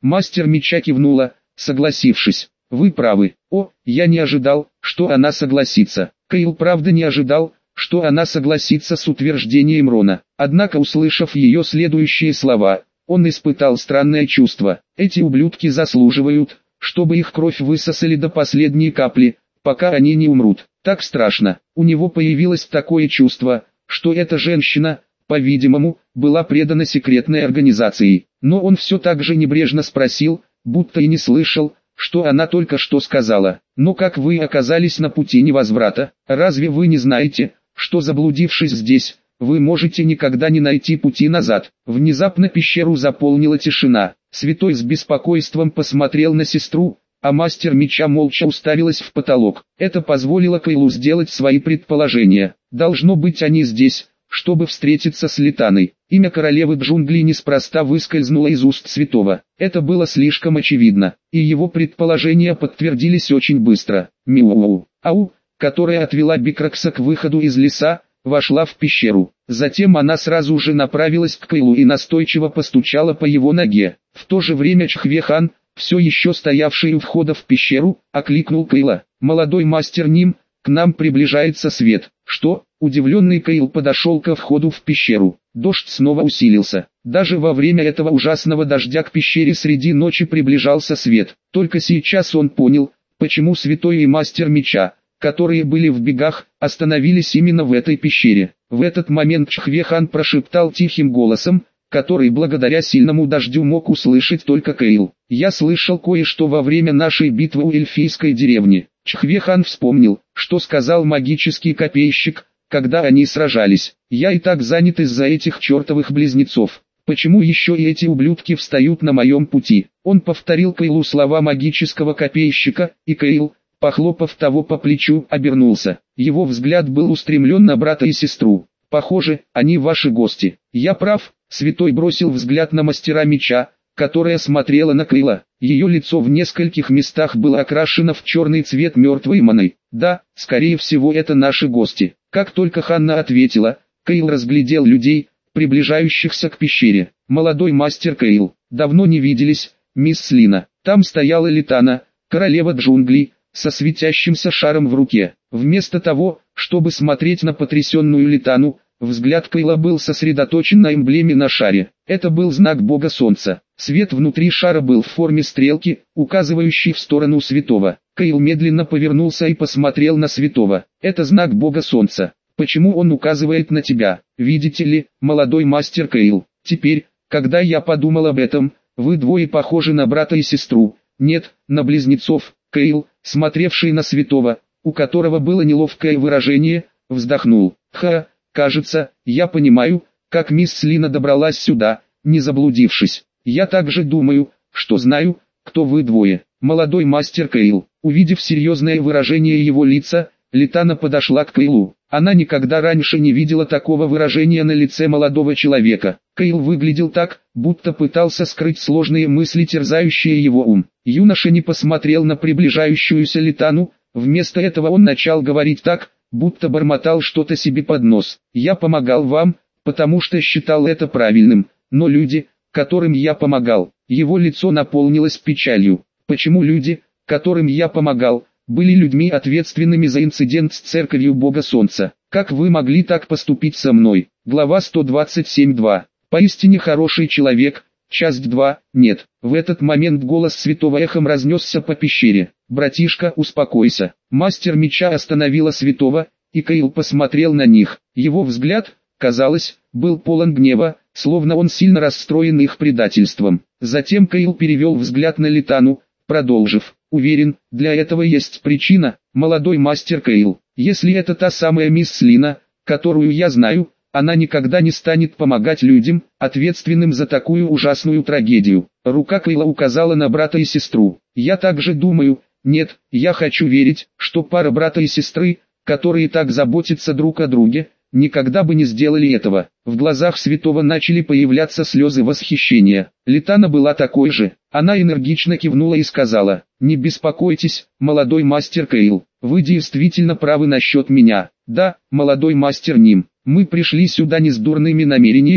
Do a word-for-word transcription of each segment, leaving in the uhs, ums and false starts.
Мастер меча кивнула, согласившись. Вы правы. О, я не ожидал, что она согласится. Кайл правда не ожидал, что она согласится с утверждением Рона. Однако, услышав ее следующие слова, он испытал странное чувство. Эти ублюдки заслуживают, чтобы их кровь высосали до последней капли, пока они не умрут. Так страшно. У него появилось такое чувство, что эта женщина, по-видимому, была предана секретной организации. Но он все так же небрежно спросил, будто и не слышал, что она только что сказала. Но как вы оказались на пути невозврата? Разве вы не знаете, что заблудившись здесь, вы можете никогда не найти пути назад? Внезапно пещеру заполнила тишина. Святой с беспокойством посмотрел на сестру, а мастер меча молча уставилась в потолок. Это позволило Кайлу сделать свои предположения. Должно быть, они здесь, чтобы встретиться с Литаной. Имя королевы джунглей неспроста выскользнуло из уст святого. Это было слишком очевидно, и его предположения подтвердились очень быстро. Миу. Ау, которая отвела Бикракса к выходу из леса, вошла в пещеру. Затем она сразу же направилась к Кайлу и настойчиво постучала по его ноге. В то же время Чхвехан, все еще стоявший у входа в пещеру, окликнул Кайла. «Молодой мастер Ним, к нам приближается свет». «Что?» Удивленный Кайл подошел ко входу в пещеру. Дождь снова усилился. Даже во время этого ужасного дождя к пещере среди ночи приближался свет. Только сейчас он понял, почему святой и мастер меча, которые были в бегах, остановились именно в этой пещере. В этот момент Чхвехан прошептал тихим голосом, который благодаря сильному дождю мог услышать только Кайл. «Я слышал кое-что во время нашей битвы у эльфийской деревни». Чхвехан вспомнил, что сказал магический копейщик, когда они сражались. «Я и так занят из-за этих чертовых близнецов. Почему еще и эти ублюдки встают на моем пути?» Он повторил Кайлу слова магического копейщика, и Кайл, похлопав того по плечу, обернулся. Его взгляд был устремлен на брата и сестру. «Похоже, они ваши гости». «Я прав?» Святой бросил взгляд на мастера меча, которая смотрела на Кайла. Ее лицо в нескольких местах было окрашено в черный цвет мертвой маны. «Да, скорее всего это наши гости». Как только Ханна ответила, Кайл разглядел людей, приближающихся к пещере. «Молодой мастер Кайл, давно не виделись, мисс Слина». Там стояла Литана, королева джунглей, со светящимся шаром в руке. Вместо того, чтобы смотреть на потрясенную Литану, взгляд Кайла был сосредоточен на эмблеме на шаре. Это был знак бога солнца. Свет внутри шара был в форме стрелки, указывающей в сторону святого. Кайл медленно повернулся и посмотрел на святого. «Это знак бога солнца. Почему он указывает на тебя? Видите ли, молодой мастер Кайл, теперь, когда я подумал об этом, вы двое похожи на брата и сестру. Нет, на близнецов». Кайл, смотревший на святого, у которого было неловкое выражение, вздохнул. «Ха, кажется, я понимаю, как мисс Слина добралась сюда, не заблудившись. Я также думаю, что знаю, кто вы двое». Молодой мастер Кайл, увидев серьезное выражение его лица, Литана подошла к Кайлу. Она никогда раньше не видела такого выражения на лице молодого человека. Кайл выглядел так, будто пытался скрыть сложные мысли, терзающие его ум. Юноша не посмотрел на приближающуюся Литану, вместо этого он начал говорить так, будто бормотал что-то себе под нос. «Я помогал вам, потому что считал это правильным, но люди, которым я помогал». Его лицо наполнилось печалью. «Почему люди, которым я помогал, были людьми, ответственными за инцидент с церковью Бога Солнца? Как вы могли так поступить со мной?» Глава сто двадцать семь два. «Поистине хороший человек». Часть два. Нет. В этот момент голос святого эхом разнесся по пещере. «Братишка, успокойся». Мастер меча остановила святого, и Кайл посмотрел на них. Его взгляд, казалось, был полон гнева, словно он сильно расстроен их предательством. Затем Кайл перевел взгляд на Литану, продолжив: «Уверен, для этого есть причина, молодой мастер Кайл. Если это та самая мисс Слина, которую я знаю, она никогда не станет помогать людям, ответственным за такую ужасную трагедию». Рука Кайла указала на брата и сестру. «Я также думаю, нет, я хочу верить, что пара брата и сестры, которые так заботятся друг о друге, никогда бы не сделали этого». В глазах святого начали появляться слезы восхищения. Литана была такой же. Она энергично кивнула и сказала: «Не беспокойтесь, молодой мастер Кайл, вы действительно правы насчет меня. Да, молодой мастер Ним, мы пришли сюда не с дурными намерениями,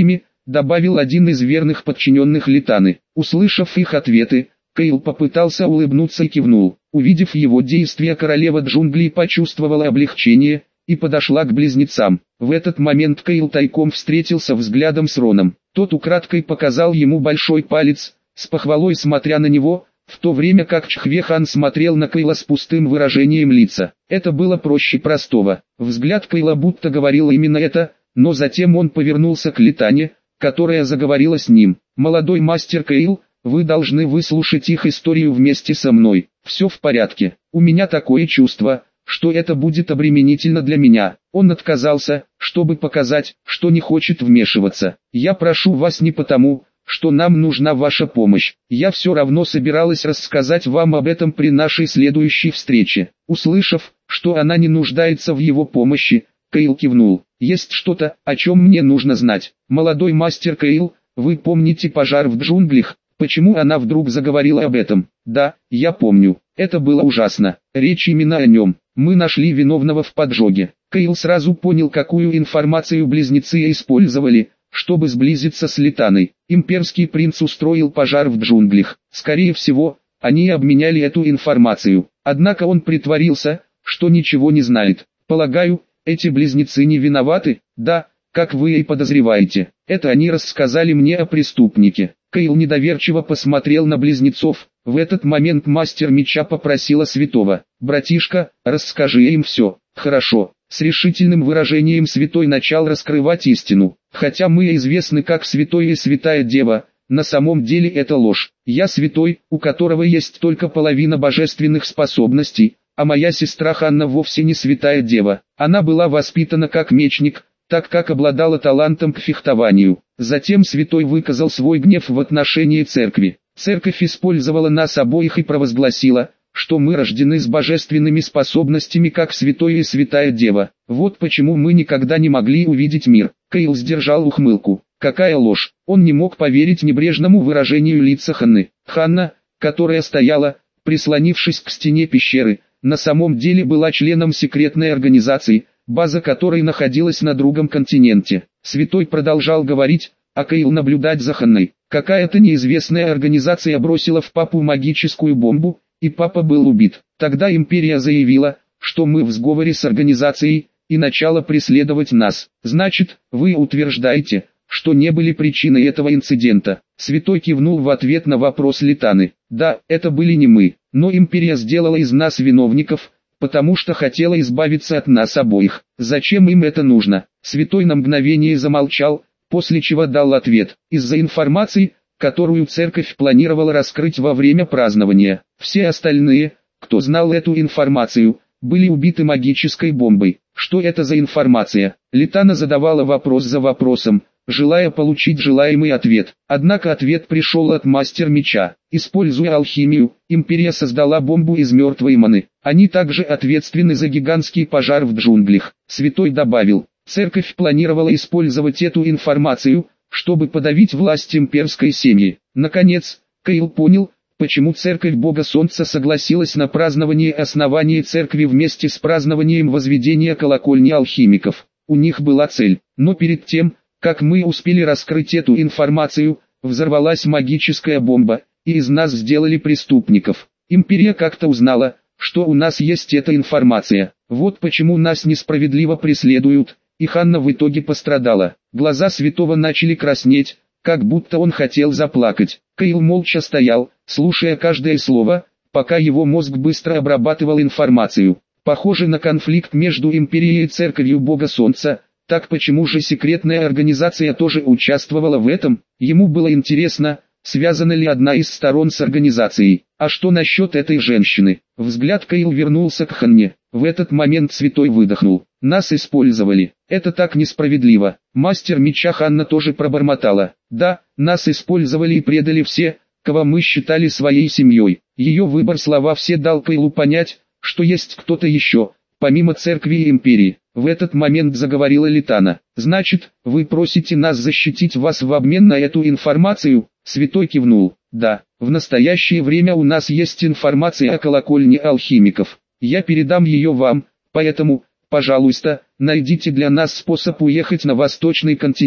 добавил один из верных подчиненных Литаны. Услышав их ответы, Кайл попытался улыбнуться и кивнул. Увидев его действия, королева джунглей почувствовала облегчение и подошла к близнецам. В этот момент Кайл тайком встретился взглядом с Роном. Тот украдкой показал ему большой палец, с похвалой смотря на него, в то время как Чхве-хан смотрел на Кайла с пустым выражением лица. Это было проще простого. Взгляд Кайла будто говорил именно это, но затем он повернулся к Литане, которая заговорила с ним. «Молодой мастер Кайл, вы должны выслушать их историю вместе со мной. Все в порядке. У меня такое чувство, что это будет обременительно для меня». Он отказался, чтобы показать, что не хочет вмешиваться. «Я прошу вас не потому, что нам нужна ваша помощь. Я все равно собиралась рассказать вам об этом при нашей следующей встрече». Услышав, что она не нуждается в его помощи, Кайл кивнул. «Есть что-то, о чем мне нужно знать. Молодой мастер Кайл, вы помните пожар в джунглях?» Почему она вдруг заговорила об этом? «Да, я помню. Это было ужасно. Речь именно о нем. Мы нашли виновного в поджоге». Кайл сразу понял, какую информацию близнецы использовали, чтобы сблизиться с Литаной. Имперский принц устроил пожар в джунглях. Скорее всего, они обменяли эту информацию. Однако он притворился, что ничего не знает. «Полагаю, эти близнецы не виноваты?» «Да, как вы и подозреваете. Это они рассказали мне о преступнике». Кайл недоверчиво посмотрел на близнецов. В этот момент мастер меча попросила святого: «Братишка, расскажи им все». «Хорошо». С решительным выражением святой начал раскрывать истину. «Хотя мы известны как святой и святая дева, на самом деле это ложь. Я святой, у которого есть только половина божественных способностей, а моя сестра Ханна вовсе не святая дева. Она была воспитана как мечник, так как обладала талантом к фехтованию». Затем святой выказал свой гнев в отношении церкви. Церковь использовала нас обоих и провозгласила, что мы рождены с божественными способностями как святой и святая дева. Вот почему мы никогда не могли увидеть мир. Кайл сдержал ухмылку. Какая ложь! Он не мог поверить небрежному выражению лица Ханны. Ханна, которая стояла, прислонившись к стене пещеры, на самом деле была членом секретной организации, база которой находилась на другом континенте. Святой продолжал говорить, а Кайл наблюдать за Ханной. Какая-то неизвестная организация бросила в папу магическую бомбу, и папа был убит. Тогда империя заявила, что мы в сговоре с организацией, и начала преследовать нас. Значит, вы утверждаете, что не были причиной этого инцидента? Святой кивнул в ответ на вопрос Литаны. Да, это были не мы, но империя сделала из нас виновников, потому что хотела избавиться от нас обоих. Зачем им это нужно? Святой на мгновение замолчал, после чего дал ответ. Из-за информации, которую церковь планировала раскрыть во время празднования. Все остальные, кто знал эту информацию, были убиты магической бомбой. Что это за информация? Литана задавала вопрос за вопросом, желая получить желаемый ответ. Однако ответ пришел от мастер меча. Используя алхимию, империя создала бомбу из мертвой маны. Они также ответственны за гигантский пожар в джунглях. Святой добавил, церковь планировала использовать эту информацию, чтобы подавить власть имперской семьи. Наконец, Кайл понял, почему церковь Бога Солнца согласилась на празднование основания церкви вместе с празднованием возведения колокольни алхимиков. У них была цель, но перед тем, как мы успели раскрыть эту информацию, взорвалась магическая бомба, и из нас сделали преступников. Империя как-то узнала, что у нас есть эта информация. Вот почему нас несправедливо преследуют, и Ханна в итоге пострадала. Глаза святого начали краснеть, как будто он хотел заплакать. Кайл молча стоял, слушая каждое слово, пока его мозг быстро обрабатывал информацию. Похоже на конфликт между империей и церковью Бога Солнца. Так почему же секретная организация тоже участвовала в этом? Ему было интересно, связана ли одна из сторон с организацией. А что насчет этой женщины? Взгляд Кайл вернулся к Ханне. В этот момент святой выдохнул. Нас использовали. Это так несправедливо. Мастер меча Ханна тоже пробормотала. Да, нас использовали и предали все, кого мы считали своей семьей. Ее выбор слова «все» дал Кайлу понять, что есть кто-то еще, помимо церкви и империи. В этот момент заговорила Литана. «Значит, вы просите нас защитить вас в обмен на эту информацию?» Святой кивнул. «Да, в настоящее время у нас есть информация о колокольне алхимиков. Я передам ее вам, поэтому, пожалуйста, найдите для нас способ уехать на восточный континент.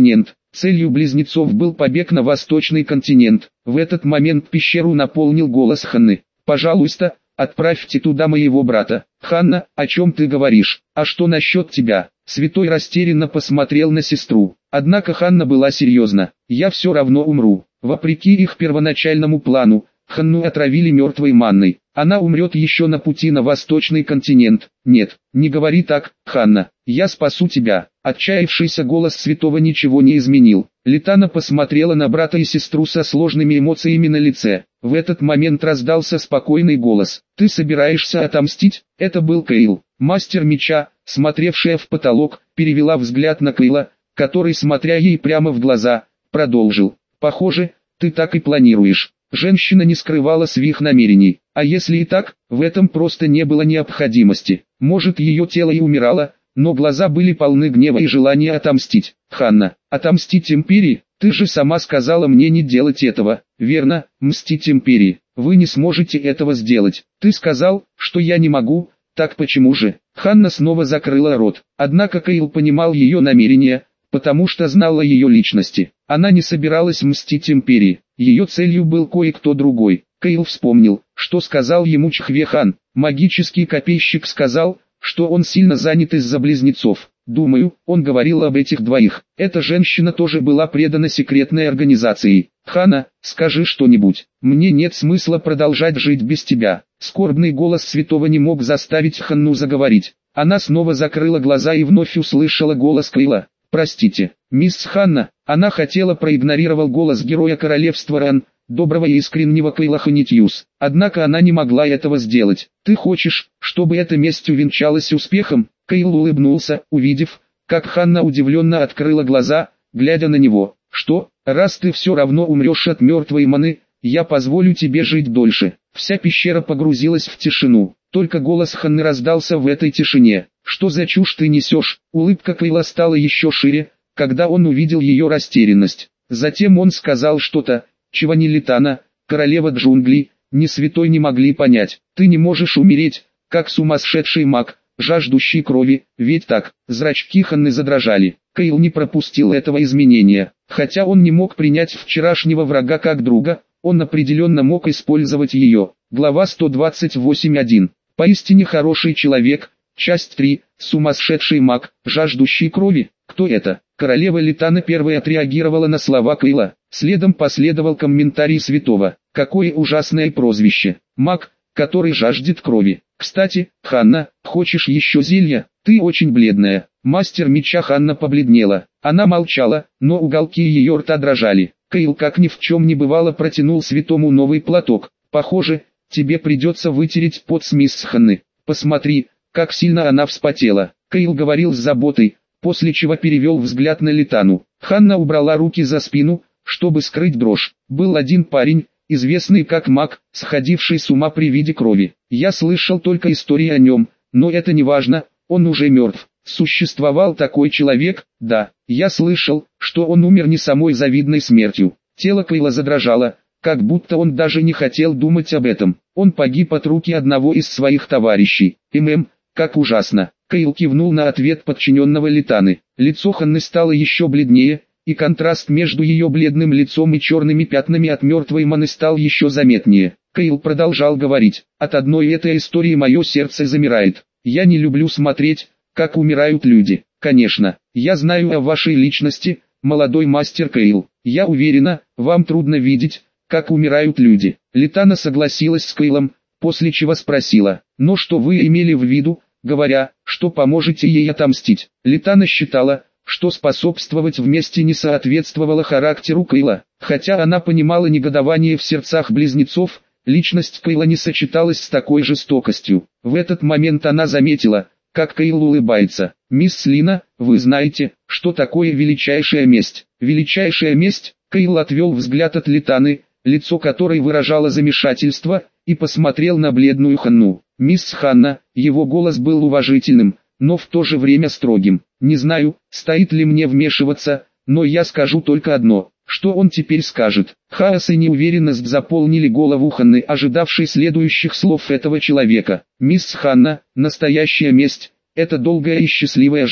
Целью близнецов был побег на восточный континент. В этот момент пещеру наполнил голос Ханны. «Пожалуйста, отправьте туда моего брата». «Ханна, о чем ты говоришь? А что насчет тебя?» Святой растерянно посмотрел на сестру. Однако Ханна была серьезна. «Я все равно умру». Вопреки их первоначальному плану, Ханну отравили мертвой манной. Она умрет еще на пути на восточный континент. «Нет, не говори так, Ханна. Я спасу тебя». Отчаявшийся голос святого ничего не изменил. Литана посмотрела на брата и сестру со сложными эмоциями на лице. В этот момент раздался спокойный голос. «Ты собираешься отомстить?» Это был Кейл. Мастер меча, смотревшая в потолок, перевела взгляд на Кейла, который, смотря ей прямо в глаза, продолжил. «Похоже, ты так и планируешь». Женщина не скрывала своих намерений. А если и так, в этом просто не было необходимости. Может, ее тело и умирало, но глаза были полны гнева и желания отомстить. «Ханна, отомстить империи? Ты же сама сказала мне не делать этого». «Верно, мстить империи. Вы не сможете этого сделать. Ты сказал, что я не могу, так почему же?» Ханна снова закрыла рот. Однако Кейл понимал ее намерения, потому что знал о ее личности. Она не собиралась мстить империи. Ее целью был кое-кто другой. Кейл вспомнил, что сказал ему Чхве-хан. Магический копейщик сказал, что он сильно занят из-за близнецов. Думаю, он говорил об этих двоих. Эта женщина тоже была предана секретной организации. «Ханна, скажи что-нибудь. Мне нет смысла продолжать жить без тебя». Скорбный голос святого не мог заставить Ханну заговорить. Она снова закрыла глаза и вновь услышала голос Кейла. «Простите, мисс Ханна». Она хотела проигнорировал голос героя королевства Ран, доброго и искреннего Кейла Ханитьюс. Однако она не могла этого сделать. «Ты хочешь, чтобы эта месть увенчалась успехом?» Кейл улыбнулся, увидев, как Ханна удивленно открыла глаза, глядя на него. «Что, раз ты все равно умрешь от мертвой маны, я позволю тебе жить дольше». Вся пещера погрузилась в тишину. Только голос Ханны раздался в этой тишине. «Что за чушь ты несешь?» Улыбка Кейла стала еще шире, когда он увидел ее растерянность. Затем он сказал что-то, чего ни Литана, королева джунглей, ни святой не могли понять. «Ты не можешь умереть, как сумасшедший маг, жаждущий крови, ведь так?» Зрачки Ханны задрожали. Кейл не пропустил этого изменения. Хотя он не мог принять вчерашнего врага как друга, он определенно мог использовать ее. Глава сто двадцать восемь точка один. Поистине хороший человек. Часть три. Сумасшедший маг, жаждущий крови. Кто это? Королева Литана первой отреагировала на слова Кейла. Следом последовал комментарий святого. Какое ужасное прозвище. Маг, который жаждет крови. Кстати, Ханна, хочешь еще зелья? Ты очень бледная. Мастер меча Ханна побледнела. Она молчала, но уголки ее рта дрожали. Кейл как ни в чем не бывало протянул святому новый платок. Похоже, тебе придется вытереть пот с мисс Ханны. Посмотри, как сильно она вспотела. Кейл говорил с заботой, после чего перевел взгляд на Литану. Ханна убрала руки за спину, чтобы скрыть дрожь. Был один парень, известный как маг, сходивший с ума при виде крови. Я слышал только истории о нем, но это не важно, он уже мертв. Существовал такой человек, да, я слышал, что он умер не самой завидной смертью. Тело Кейла задрожало, как будто он даже не хотел думать об этом. Он погиб от руки одного из своих товарищей. ММ, как ужасно. Кейл кивнул на ответ подчиненного Литаны. Лицо Ханны стало еще бледнее, и контраст между ее бледным лицом и черными пятнами от мертвой маны стал еще заметнее. Кейл продолжал говорить. От одной этой истории мое сердце замирает. Я не люблю смотреть, как умирают люди. Конечно, я знаю о вашей личности, молодой мастер Кейл. Я уверена, вам трудно видеть, как умирают люди. Литана согласилась с Кейлом, после чего спросила, но что вы имели в виду, говоря, что поможете ей отомстить? Литана считала, что способствовать вместе не соответствовало характеру Кейла. Хотя она понимала негодование в сердцах близнецов, личность Кейла не сочеталась с такой жестокостью. В этот момент она заметила, как Кейл улыбается. «Мисс Лина, вы знаете, что такое величайшая месть?» «Величайшая месть?» Кейл отвел взгляд от Литаны, лицо которой выражало замешательство, и посмотрел на бледную Ханну. «Мисс Ханна», его голос был уважительным, но в то же время строгим. «Не знаю, стоит ли мне вмешиваться, но я скажу только одно. Что он теперь скажет?» Хаос и неуверенность заполнили голову Ханны, ожидавшей следующих слов этого человека. «Мисс Ханна, настоящая месть – это долгая и счастливая жизнь.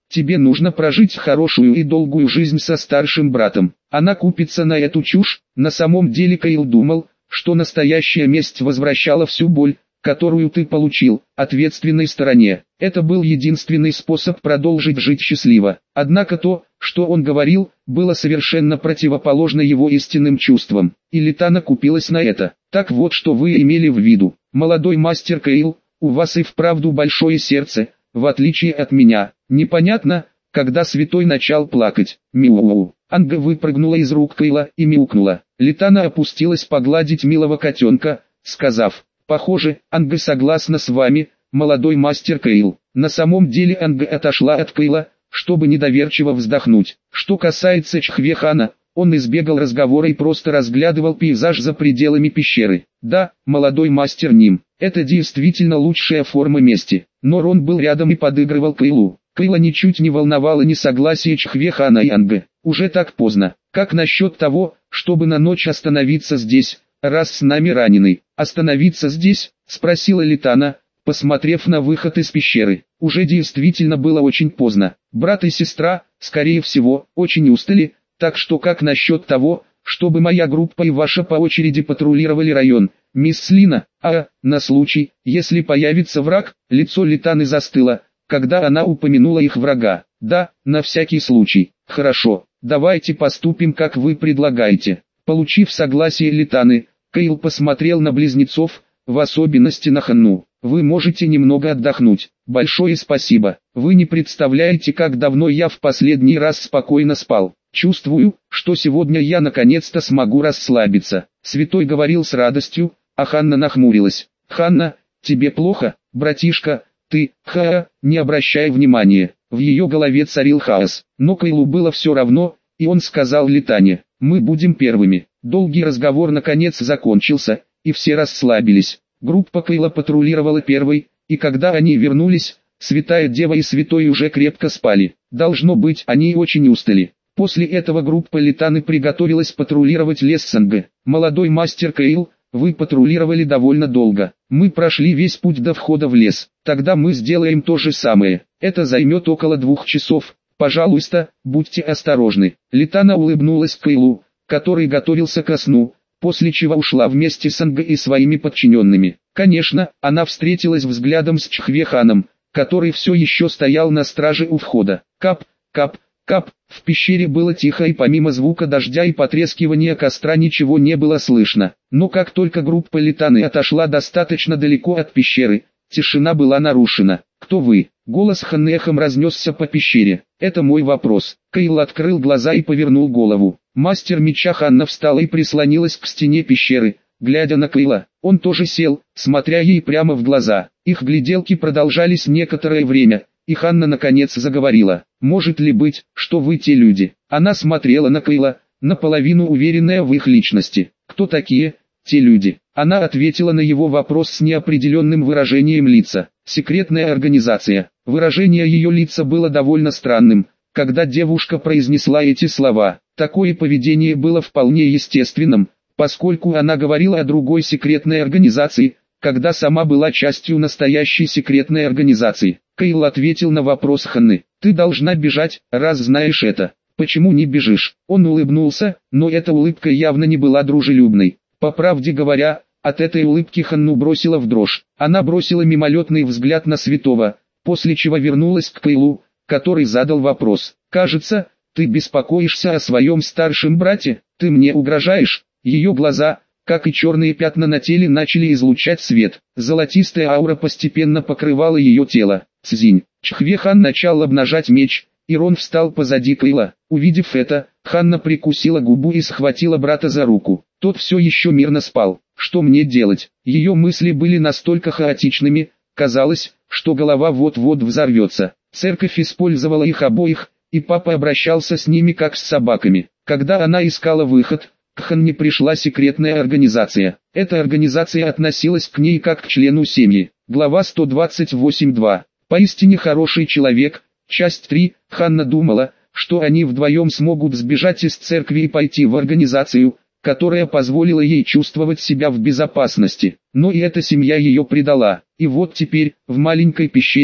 тебе нужно прожить хорошую и долгую жизнь со старшим братом. Она купится на эту чушь. На самом деле Кайл думал, что настоящая месть возвращала всю боль, которую ты получил, ответственной стороне. Это был единственный способ продолжить жить счастливо. Однако то, что он говорил, было совершенно противоположно его истинным чувствам. И Литана купилась на это. Так вот, что вы имели в виду. Молодой мастер Кайл, у вас и вправду большое сердце, в отличие от меня. Непонятно, когда святой начал плакать. Мяу. Анга выпрыгнула из рук Кайла и мяукнула. Литана опустилась погладить милого котенка, сказав: «Похоже, Анга согласна с вами, молодой мастер Кайл». На самом деле Анга отошла от Кайла, чтобы недоверчиво вздохнуть. Что касается Чхвехана, он избегал разговора и просто разглядывал пейзаж за пределами пещеры. Да, молодой мастер Ним, это действительно лучшая форма мести. Но Рон был рядом и подыгрывал Кайлу. Кайла ничуть не волновало несогласие Чхвехана и Анга. Уже так поздно. Как насчет того, чтобы на ночь остановиться здесь, раз с нами раненый? Остановиться здесь? Спросила Литана, посмотрев на выход из пещеры. Уже действительно было очень поздно. Брат и сестра, скорее всего, очень устали, так что как насчет того, чтобы моя группа и ваша по очереди патрулировали район, мисс Слина? А, на случай, если появится враг. Лицо Литаны застыло, когда она упомянула их врага. Да, на всякий случай. Хорошо, давайте поступим, как вы предлагаете. Получив согласие Литаны, Кайл посмотрел на близнецов, в особенности на Ханну. Вы можете немного отдохнуть. Большое спасибо. Вы не представляете, как давно я в последний раз спокойно спал. Чувствую, что сегодня я наконец-то смогу расслабиться. Святой говорил с радостью, а Ханна нахмурилась. Ханна, тебе плохо, братишка? Ты, ха, не обращай внимания. В ее голове царил хаос. Но Кайлу было все равно, и он сказал Литане: мы будем первыми. Долгий разговор наконец закончился, и все расслабились. Группа Кайла патрулировала первой, и когда они вернулись, Святая Дева и Святой уже крепко спали. Должно быть, они очень устали. После этого группа Литаны приготовилась патрулировать лес Санга. Молодой мастер Кайл, вы патрулировали довольно долго. Мы прошли весь путь до входа в лес. Тогда мы сделаем то же самое. Это займет около двух часов. Пожалуйста, будьте осторожны. Литана улыбнулась Кайлу, который готовился ко сну, после чего ушла вместе с Анга и своими подчиненными. Конечно, она встретилась взглядом с Чхвеханом, который все еще стоял на страже у входа. Кап, кап, кап. В пещере было тихо, и помимо звука дождя и потрескивания костра ничего не было слышно. Но как только группа Литаны отошла достаточно далеко от пещеры, тишина была нарушена. «Кто вы?» Голос Ханны эхом разнесся по пещере. «Это мой вопрос». Кайл открыл глаза и повернул голову. Мастер меча Ханна встала и прислонилась к стене пещеры, глядя на Кайла. Он тоже сел, смотря ей прямо в глаза. Их гляделки продолжались некоторое время, и Ханна наконец заговорила. «Может ли быть, что вы те люди?» Она смотрела на Кайла, наполовину уверенная в их личности. «Кто такие, те люди?» Она ответила на его вопрос с неопределенным выражением лица. «Секретная организация». Выражение ее лица было довольно странным, когда девушка произнесла эти слова. Такое поведение было вполне естественным, поскольку она говорила о другой секретной организации, когда сама была частью настоящей секретной организации. Кайл ответил на вопрос Ханны. «Ты должна бежать, раз знаешь это. Почему не бежишь?» Он улыбнулся, но эта улыбка явно не была дружелюбной. По правде говоря, от этой улыбки Ханну бросила в дрожь. Она бросила мимолетный взгляд на святого, после чего вернулась к Кайлу, который задал вопрос. «Кажется, ты беспокоишься о своем старшем брате? Ты мне угрожаешь?» Ее глаза, как и черные пятна на теле, начали излучать свет. Золотистая аура постепенно покрывала ее тело. Цзинь. Чхвехан начал обнажать меч, и Рон встал позади Кайла. Увидев это, Ханна прикусила губу и схватила брата за руку. Тот все еще мирно спал. Что мне делать? Ее мысли были настолько хаотичными, казалось, что голова вот-вот взорвется. Церковь использовала их обоих, и папа обращался с ними как с собаками. Когда она искала выход, к Ханне пришла секретная организация. Эта организация относилась к ней как к члену семьи. Глава сто двадцать восемь два. Поистине хороший человек. Часть три. Ханна думала, что они вдвоем смогут сбежать из церкви и пойти в организацию, которая позволила ей чувствовать себя в безопасности. Но и эта семья ее предала. И вот теперь, в маленькой пещере,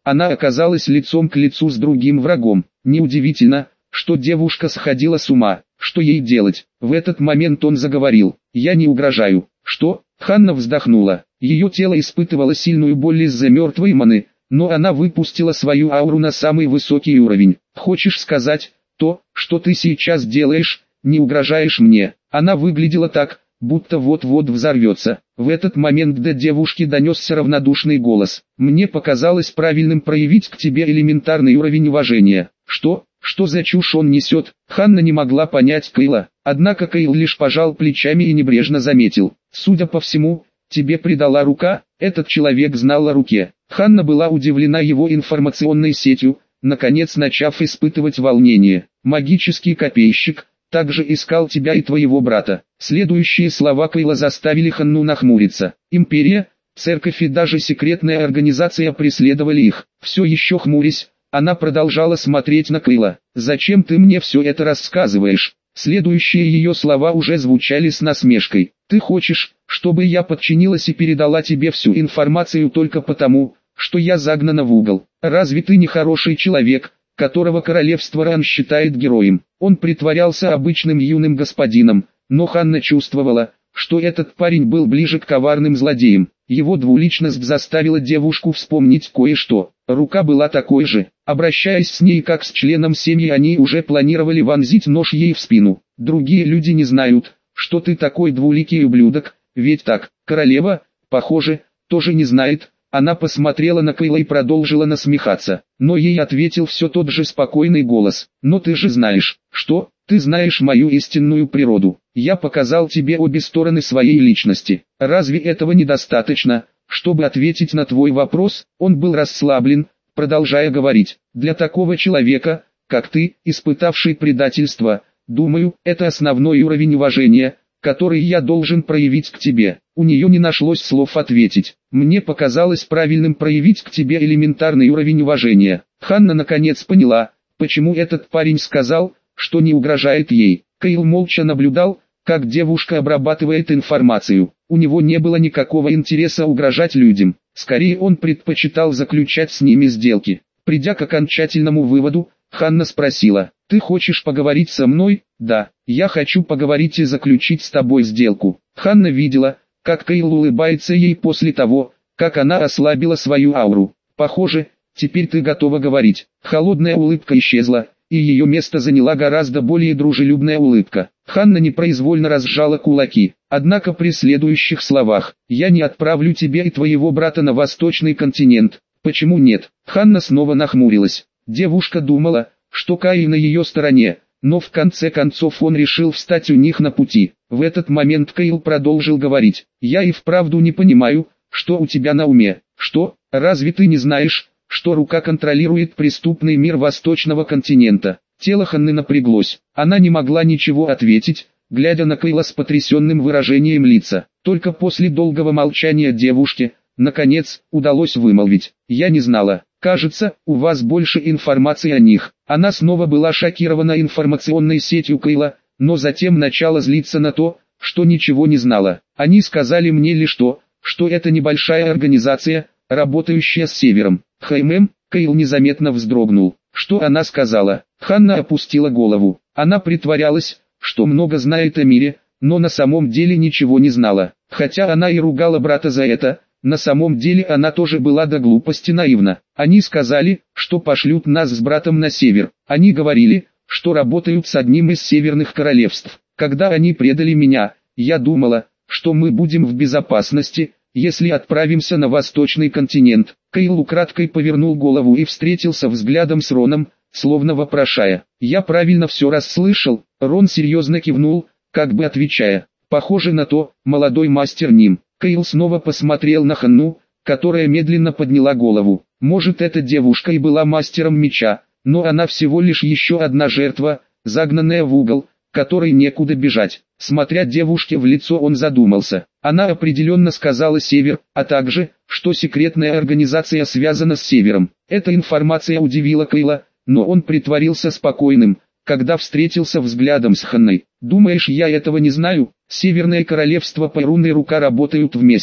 она оказалась лицом к лицу с другим врагом. Неудивительно, что девушка сходила с ума. Что ей делать? В этот момент он заговорил. «Я не угрожаю». «Что?» Ханна вздохнула. Ее тело испытывало сильную боль из-за мертвой маны, но она выпустила свою ауру на самый высокий уровень. «Хочешь сказать, то, что ты сейчас делаешь, не угрожаешь мне?» Она выглядела так, будто вот-вот взорвется. В этот момент до девушки донесся равнодушный голос. «Мне показалось правильным проявить к тебе элементарный уровень уважения». «Что? Что за чушь он несет?» Ханна не могла понять Кейла, однако Кейл лишь пожал плечами и небрежно заметил. «Судя по всему, тебе предала рука». Этот человек знал о руке. Ханна была удивлена его информационной сетью, наконец начав испытывать волнение. «Магический копейщик также искал тебя и твоего брата». Следующие слова Кейла заставили Ханну нахмуриться. Империя, церковь и даже секретная организация преследовали их. Все еще хмурясь, она продолжала смотреть на Кейла. «Зачем ты мне все это рассказываешь?» Следующие ее слова уже звучали с насмешкой. «Ты хочешь, чтобы я подчинилась и передала тебе всю информацию только потому, что я загнана в угол? Разве ты не хороший человек, которого королевство Ран считает героем?» Он притворялся обычным юным господином, но Ханна чувствовала, что этот парень был ближе к коварным злодеям. Его двуличность заставила девушку вспомнить кое-что. Рука была такой же. Обращаясь с ней как с членом семьи, они уже планировали вонзить нож ей в спину. «Другие люди не знают, что ты такой двуликий ублюдок, ведь так?» Королева, похоже, тоже не знает. Она посмотрела на Кейла и продолжила насмехаться, но ей ответил все тот же спокойный голос. «Но ты же знаешь». «Что? Ты знаешь мою истинную природу. Я показал тебе обе стороны своей личности. Разве этого недостаточно, чтобы ответить на твой вопрос?» Он был расслаблен, продолжая говорить. «Для такого человека, как ты, испытавший предательство, думаю, это основной уровень уважения, который я должен проявить к тебе». У нее не нашлось слов ответить. «Мне показалось правильным проявить к тебе элементарный уровень уважения». Ханна наконец поняла, почему этот парень сказал, что не угрожает ей. Кейл молча наблюдал, как девушка обрабатывает информацию. У него не было никакого интереса угрожать людям. Скорее он предпочитал заключать с ними сделки. Придя к окончательному выводу, Ханна спросила: «Ты хочешь поговорить со мной?» «Да, я хочу поговорить и заключить с тобой сделку». Ханна видела, как Кейл улыбается ей после того, как она ослабила свою ауру. «Похоже, теперь ты готова говорить». Холодная улыбка исчезла, и ее место заняла гораздо более дружелюбная улыбка. Ханна непроизвольно разжала кулаки. Однако при следующих словах: «Я не отправлю тебя и твоего брата на восточный континент». «Почему нет?» Ханна снова нахмурилась. Девушка думала, что Кай на ее стороне, но в конце концов он решил встать у них на пути. В этот момент Кейл продолжил говорить: «Я и вправду не понимаю, что у тебя на уме. Что, разве ты не знаешь, что рука контролирует преступный мир восточного континента?» Тело Ханны напряглось. Она не могла ничего ответить, глядя на Кейла с потрясенным выражением лица. Только после долгого молчания девушке, наконец, удалось вымолвить: «Я не знала. Кажется, у вас больше информации о них». Она снова была шокирована информационной сетью Кейла, но затем начала злиться на то, что ничего не знала. «Они сказали мне лишь то, что это небольшая организация, работающая с Севером». «Хаймем?» Кейл незаметно вздрогнул. «Что она сказала?» Ханна опустила голову. Она притворялась, что много знает о мире, но на самом деле ничего не знала. Хотя она и ругала брата за это, на самом деле она тоже была до глупости наивна. «Они сказали, что пошлют нас с братом на север. Они говорили, что работают с одним из северных королевств. Когда они предали меня, я думала, что мы будем в безопасности, если отправимся на восточный континент». Кейл украдкой повернул голову и встретился взглядом с Роном, словно вопрошая: «Я правильно все расслышал?» Рон серьезно кивнул, как бы отвечая: «Похоже на то, молодой мастер Ним». Кейл снова посмотрел на Ханну, которая медленно подняла голову. Может, эта девушка и была мастером меча, но она всего лишь еще одна жертва, загнанная в угол, которой некуда бежать. Смотря девушке в лицо, он задумался. Она определенно сказала Север, а также, что секретная организация связана с Севером. Эта информация удивила Кейла, но он притворился спокойным, когда встретился взглядом с Ханной. «Думаешь, я этого не знаю? Северное королевство Пайрун и Рука работают вместе.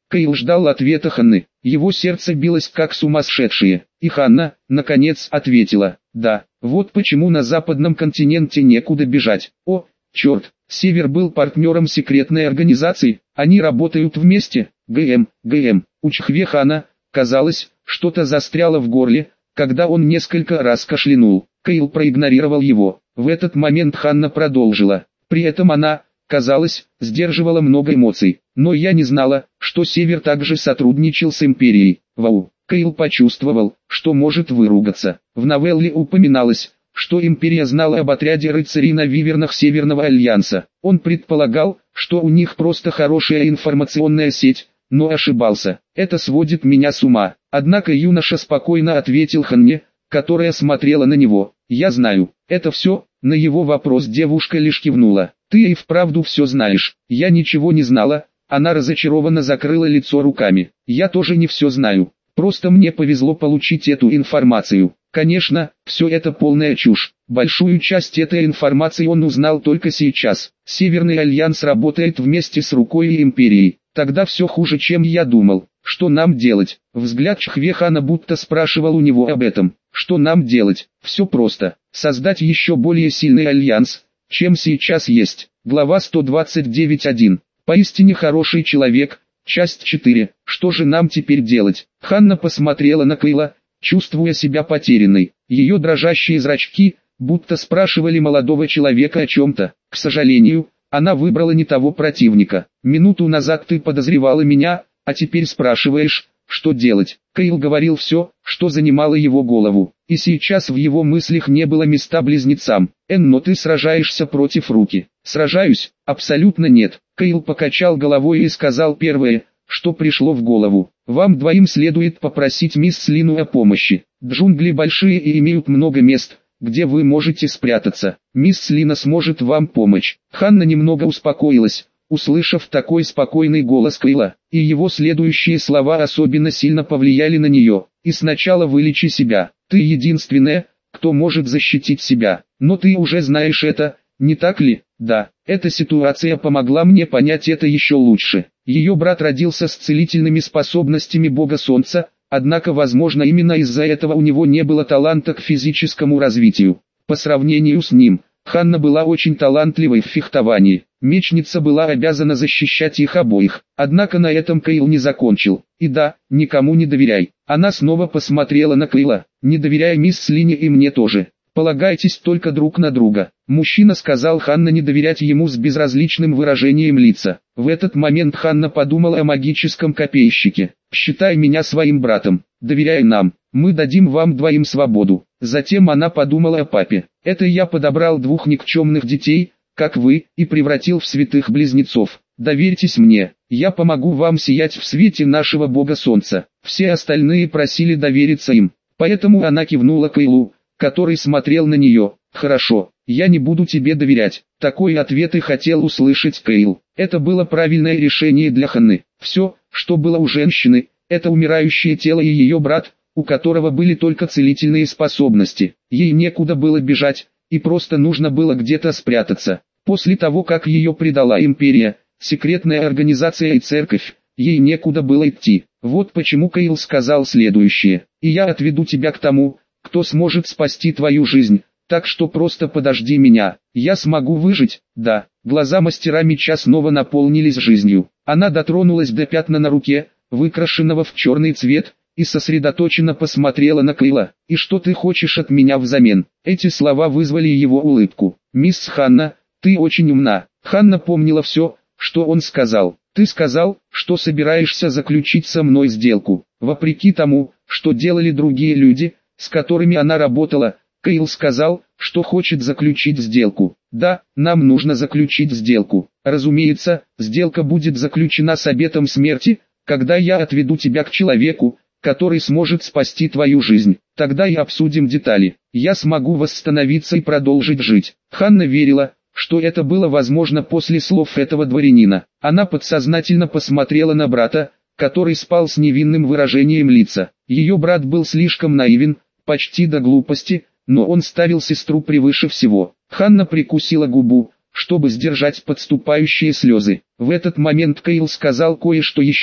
Кейл ждал ответа Ханны. Его сердце билось как сумасшедшее, и Ханна, наконец, ответила: «Да, вот почему на западном континенте некуда бежать». О, черт, Север был партнером секретной организации, они работают вместе. ГМ, ГМ, у Чхве-хана, казалось, что-то застряло в горле, когда он несколько раз кашлянул. Кейл проигнорировал его. В этот момент Ханна продолжила. При этом она, казалось, сдерживала много эмоций. Но я не знала, что Север также сотрудничал с Империей. Вау. Кейл почувствовал, что может выругаться. В новелле упоминалось, что Империя знала об отряде рыцарей на вивернах Северного Альянса. Он предполагал, что у них просто хорошая информационная сеть, но ошибался. Это сводит меня с ума. Однако юноша спокойно ответил Ханне, которая смотрела на него. Я знаю, это все. На его вопрос девушка лишь кивнула. Ты и вправду все знаешь. Я ничего не знала. Она разочарованно закрыла лицо руками. Я тоже не все знаю. Просто мне повезло получить эту информацию. Конечно, все это полная чушь. Большую часть этой информации он узнал только сейчас. Северный Альянс работает вместе с Рукой и Империей. Тогда все хуже, чем я думал. Что нам делать? Взгляд Чхве-хана будто спрашивал у него об этом. Что нам делать? Все просто. Создать еще более сильный альянс, чем сейчас есть. Глава сто двадцать девять точка один. Поистине хороший человек. Часть четыре. Что же нам теперь делать? Ханна посмотрела на Кейла, чувствуя себя потерянной. Ее дрожащие зрачки, будто спрашивали молодого человека о чем-то. К сожалению, она выбрала не того противника. Минуту назад ты подозревала меня, а теперь спрашиваешь, что делать. Кейл говорил все, что занимало его голову. И сейчас в его мыслях не было места близнецам. Эн, но ты сражаешься против Руки. Сражаюсь? Абсолютно нет. Кейл покачал головой и сказал первое, что пришло в голову. Вам двоим следует попросить мисс Лину о помощи. Джунгли большие и имеют много мест, где вы можете спрятаться. Мисс Лина сможет вам помочь. Ханна немного успокоилась, услышав такой спокойный голос Кейла, и его следующие слова особенно сильно повлияли на нее. И сначала вылечи себя. Ты единственная, кто может защитить себя. Но ты уже знаешь это, не так ли? Да, эта ситуация помогла мне понять это еще лучше. Ее брат родился с целительными способностями бога солнца, однако возможно именно из-за этого у него не было таланта к физическому развитию. По сравнению с ним, Ханна была очень талантливой в фехтовании. Мечница была обязана защищать их обоих. Однако на этом Кейл не закончил. И да, никому не доверяй. Она снова посмотрела на Кейла. Не доверяй мисс Лине и мне тоже. Полагайтесь только друг на друга. Мужчина сказал Ханна не доверять ему с безразличным выражением лица. В этот момент Ханна подумала о магическом копейщике. «Считай меня своим братом. Доверяй нам. Мы дадим вам двоим свободу». Затем она подумала о папе. «Это я подобрал двух никчемных детей, как вы, и превратил в святых близнецов. Доверьтесь мне, я помогу вам сиять в свете нашего бога солнца». Все остальные просили довериться им. Поэтому она кивнула Кейлу, который смотрел на нее. «Хорошо, я не буду тебе доверять». Такой ответ и хотел услышать Кейл. Это было правильное решение для Ханны. Все, что было у женщины, это умирающее тело и ее брат, у которого были только целительные способности. Ей некуда было бежать, и просто нужно было где-то спрятаться. После того, как ее предала Империя, секретная организация и церковь, ей некуда было идти. Вот почему Кейл сказал следующее. «И я отведу тебя к тому, кто сможет спасти твою жизнь, так что просто подожди меня, я смогу выжить». Да, глаза мастера меча снова наполнились жизнью. Она дотронулась до пятна на руке, выкрашенного в черный цвет, и сосредоточенно посмотрела на Кейла. «И что ты хочешь от меня взамен?» Эти слова вызвали его улыбку. «Мисс Ханна, ты очень умна». Ханна помнила все, что он сказал. «Ты сказал, что собираешься заключить со мной сделку». Вопреки тому, что делали другие люди, с которыми она работала, Кейл сказал, что хочет заключить сделку. «Да, нам нужно заключить сделку. Разумеется, сделка будет заключена с обетом смерти, когда я отведу тебя к человеку, который сможет спасти твою жизнь. Тогда и обсудим детали. Я смогу восстановиться и продолжить жить». Ханна верила, что это было возможно после слов этого дворянина. Она подсознательно посмотрела на брата, который спал с невинным выражением лица. Ее брат был слишком наивен, почти до глупости, но он ставил сестру превыше всего. Ханна прикусила губу, чтобы сдержать подступающие слезы. В этот момент Кейл сказал кое-что еще,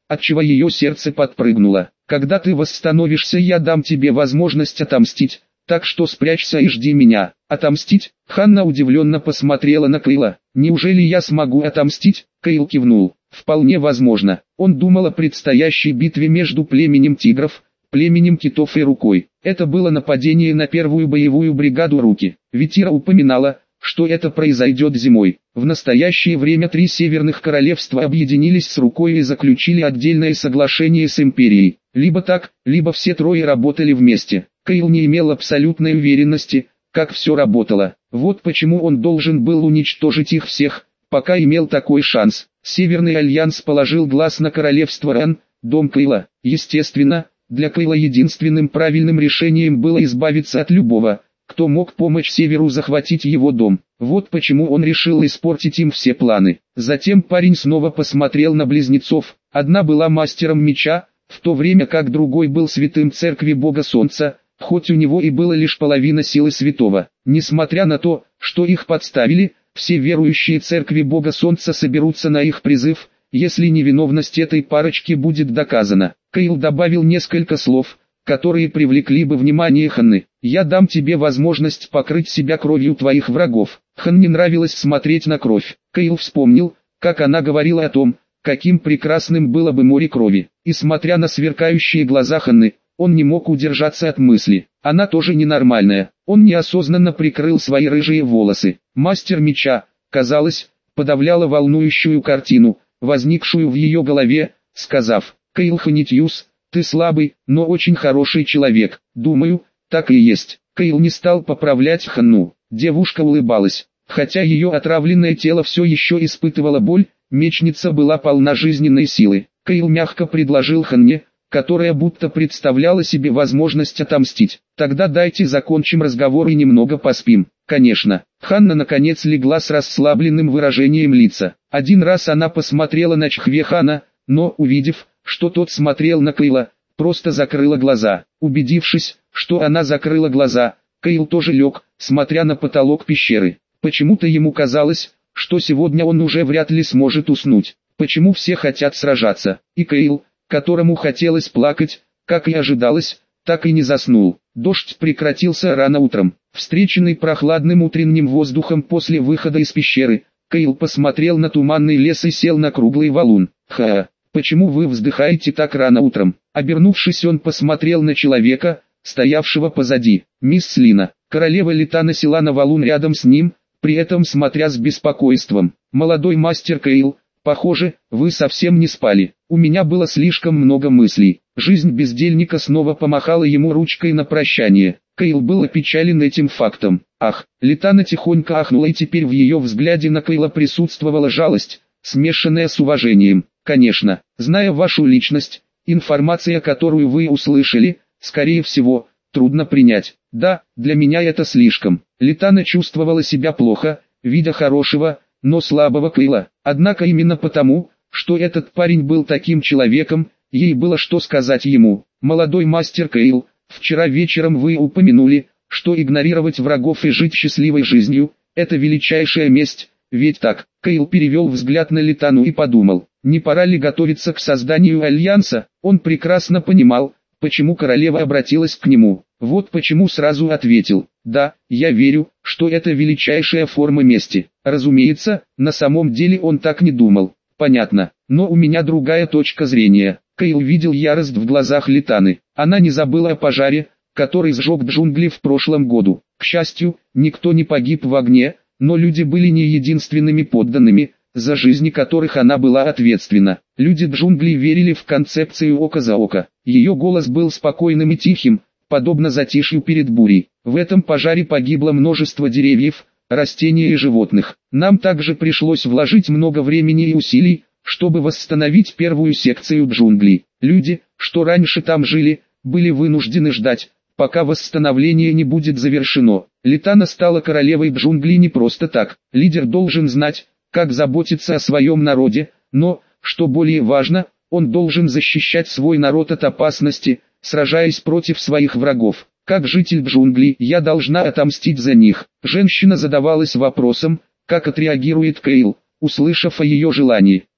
отчего ее сердце подпрыгнуло. «Когда ты восстановишься, я дам тебе возможность отомстить, так что спрячься и жди меня». «Отомстить?» Ханна удивленно посмотрела на Кейла. «Неужели я смогу отомстить?» Кейл кивнул. «Вполне возможно». Он думал о предстоящей битве между племенем тигров, племенем китов и Рукой. Это было нападение на первую боевую бригаду Руки. Ветира упоминала, что это произойдет зимой. В настоящее время три северных королевства объединились с Рукой и заключили отдельное соглашение с Империей. Либо так, либо все трое работали вместе. Кейл не имел абсолютной уверенности, как все работало. Вот почему он должен был уничтожить их всех, пока имел такой шанс. Северный альянс положил глаз на королевство Ран, дом Кейла. Естественно, для Кейла единственным правильным решением было избавиться от любого, кто мог помочь Северу захватить его дом. Вот почему он решил испортить им все планы. Затем парень снова посмотрел на близнецов. Одна была мастером меча, в то время как другой был святым церкви бога солнца, хоть у него и было лишь половина силы святого. Несмотря на то, что их подставили, все верующие церкви бога солнца соберутся на их призыв, если невиновность этой парочки будет доказана. Кейл добавил несколько слов, которые привлекли бы внимание Ханны. «Я дам тебе возможность покрыть себя кровью твоих врагов». Ханне нравилось смотреть на кровь. Кейл вспомнил, как она говорила о том, каким прекрасным было бы море крови. И смотря на сверкающие глаза Ханны, он не мог удержаться от мысли. Она тоже ненормальная. Он неосознанно прикрыл свои рыжие волосы. Мастер меча, казалось, подавляла волнующую картину, возникшую в ее голове, сказав: «Кейл Ханитьюс, ты слабый, но очень хороший человек». «Думаю, так и есть». Кейл не стал поправлять Ханну. Девушка улыбалась. Хотя ее отравленное тело все еще испытывало боль, мечница была полна жизненной силы. Кейл мягко предложил Ханне, которая будто представляла себе возможность отомстить: «Тогда дайте закончим разговор и немного поспим». «Конечно». Ханна наконец легла с расслабленным выражением лица. Один раз она посмотрела на Чхвехана, но, увидев, что тот смотрел на Кейла, просто закрыла глаза. Убедившись, что она закрыла глаза, Кейл тоже лег, смотря на потолок пещеры. Почему-то ему казалось, что сегодня он уже вряд ли сможет уснуть. Почему все хотят сражаться? И Кейл, которому хотелось плакать, как и ожидалось, так и не заснул. Дождь прекратился рано утром. Встреченный прохладным утренним воздухом после выхода из пещеры, Кейл посмотрел на туманный лес и сел на круглый валун. «Ха, почему вы вздыхаете так рано утром?» Обернувшись, он посмотрел на человека, стоявшего позади. «Мисс Лина». Королева Литана села на валун рядом с ним, при этом смотря с беспокойством. «Молодой мастер Кейл, похоже, вы совсем не спали. У меня было слишком много мыслей». Жизнь бездельника снова помахала ему ручкой на прощание. Кейл был опечален этим фактом. «Ах!» Литана тихонько ахнула, и теперь в ее взгляде на Кейла присутствовала жалость, смешанная с уважением. «Конечно, зная вашу личность, информация, которую вы услышали, скорее всего, трудно принять. Да, для меня это слишком». Литана чувствовала себя плохо, видя хорошего, но слабого Кейла. Однако именно потому, что этот парень был таким человеком, ей было что сказать ему. «Молодой мастер Кейл, вчера вечером вы упомянули, что игнорировать врагов и жить счастливой жизнью – это величайшая месть, ведь так?» Кейл перевел взгляд на Литану и подумал, не пора ли готовиться к созданию альянса. Он прекрасно понимал, почему королева обратилась к нему. Вот почему сразу ответил: «Да, я верю, что это величайшая форма мести». Разумеется, на самом деле он так не думал. «Понятно, но у меня другая точка зрения». Кейл видел ярость в глазах Литаны. Она не забыла о пожаре, который сжег джунгли в прошлом году. К счастью, никто не погиб в огне, но люди были не единственными подданными, за жизни которых она была ответственна. Люди джунглей верили в концепцию око за око. Ее голос был спокойным и тихим, подобно затишью перед бурей. В этом пожаре погибло множество деревьев, растений и животных. Нам также пришлось вложить много времени и усилий, чтобы восстановить первую секцию джунглей. Люди, что раньше там жили, были вынуждены ждать, пока восстановление не будет завершено. Литана стала королевой джунглей не просто так. Лидер должен знать, как заботиться о своем народе, но, что более важно, он должен защищать свой народ от опасности, сражаясь против своих врагов. Как житель джунглей, я должна отомстить за них. Женщина задавалась вопросом, как отреагирует Кейл, услышав о ее желании.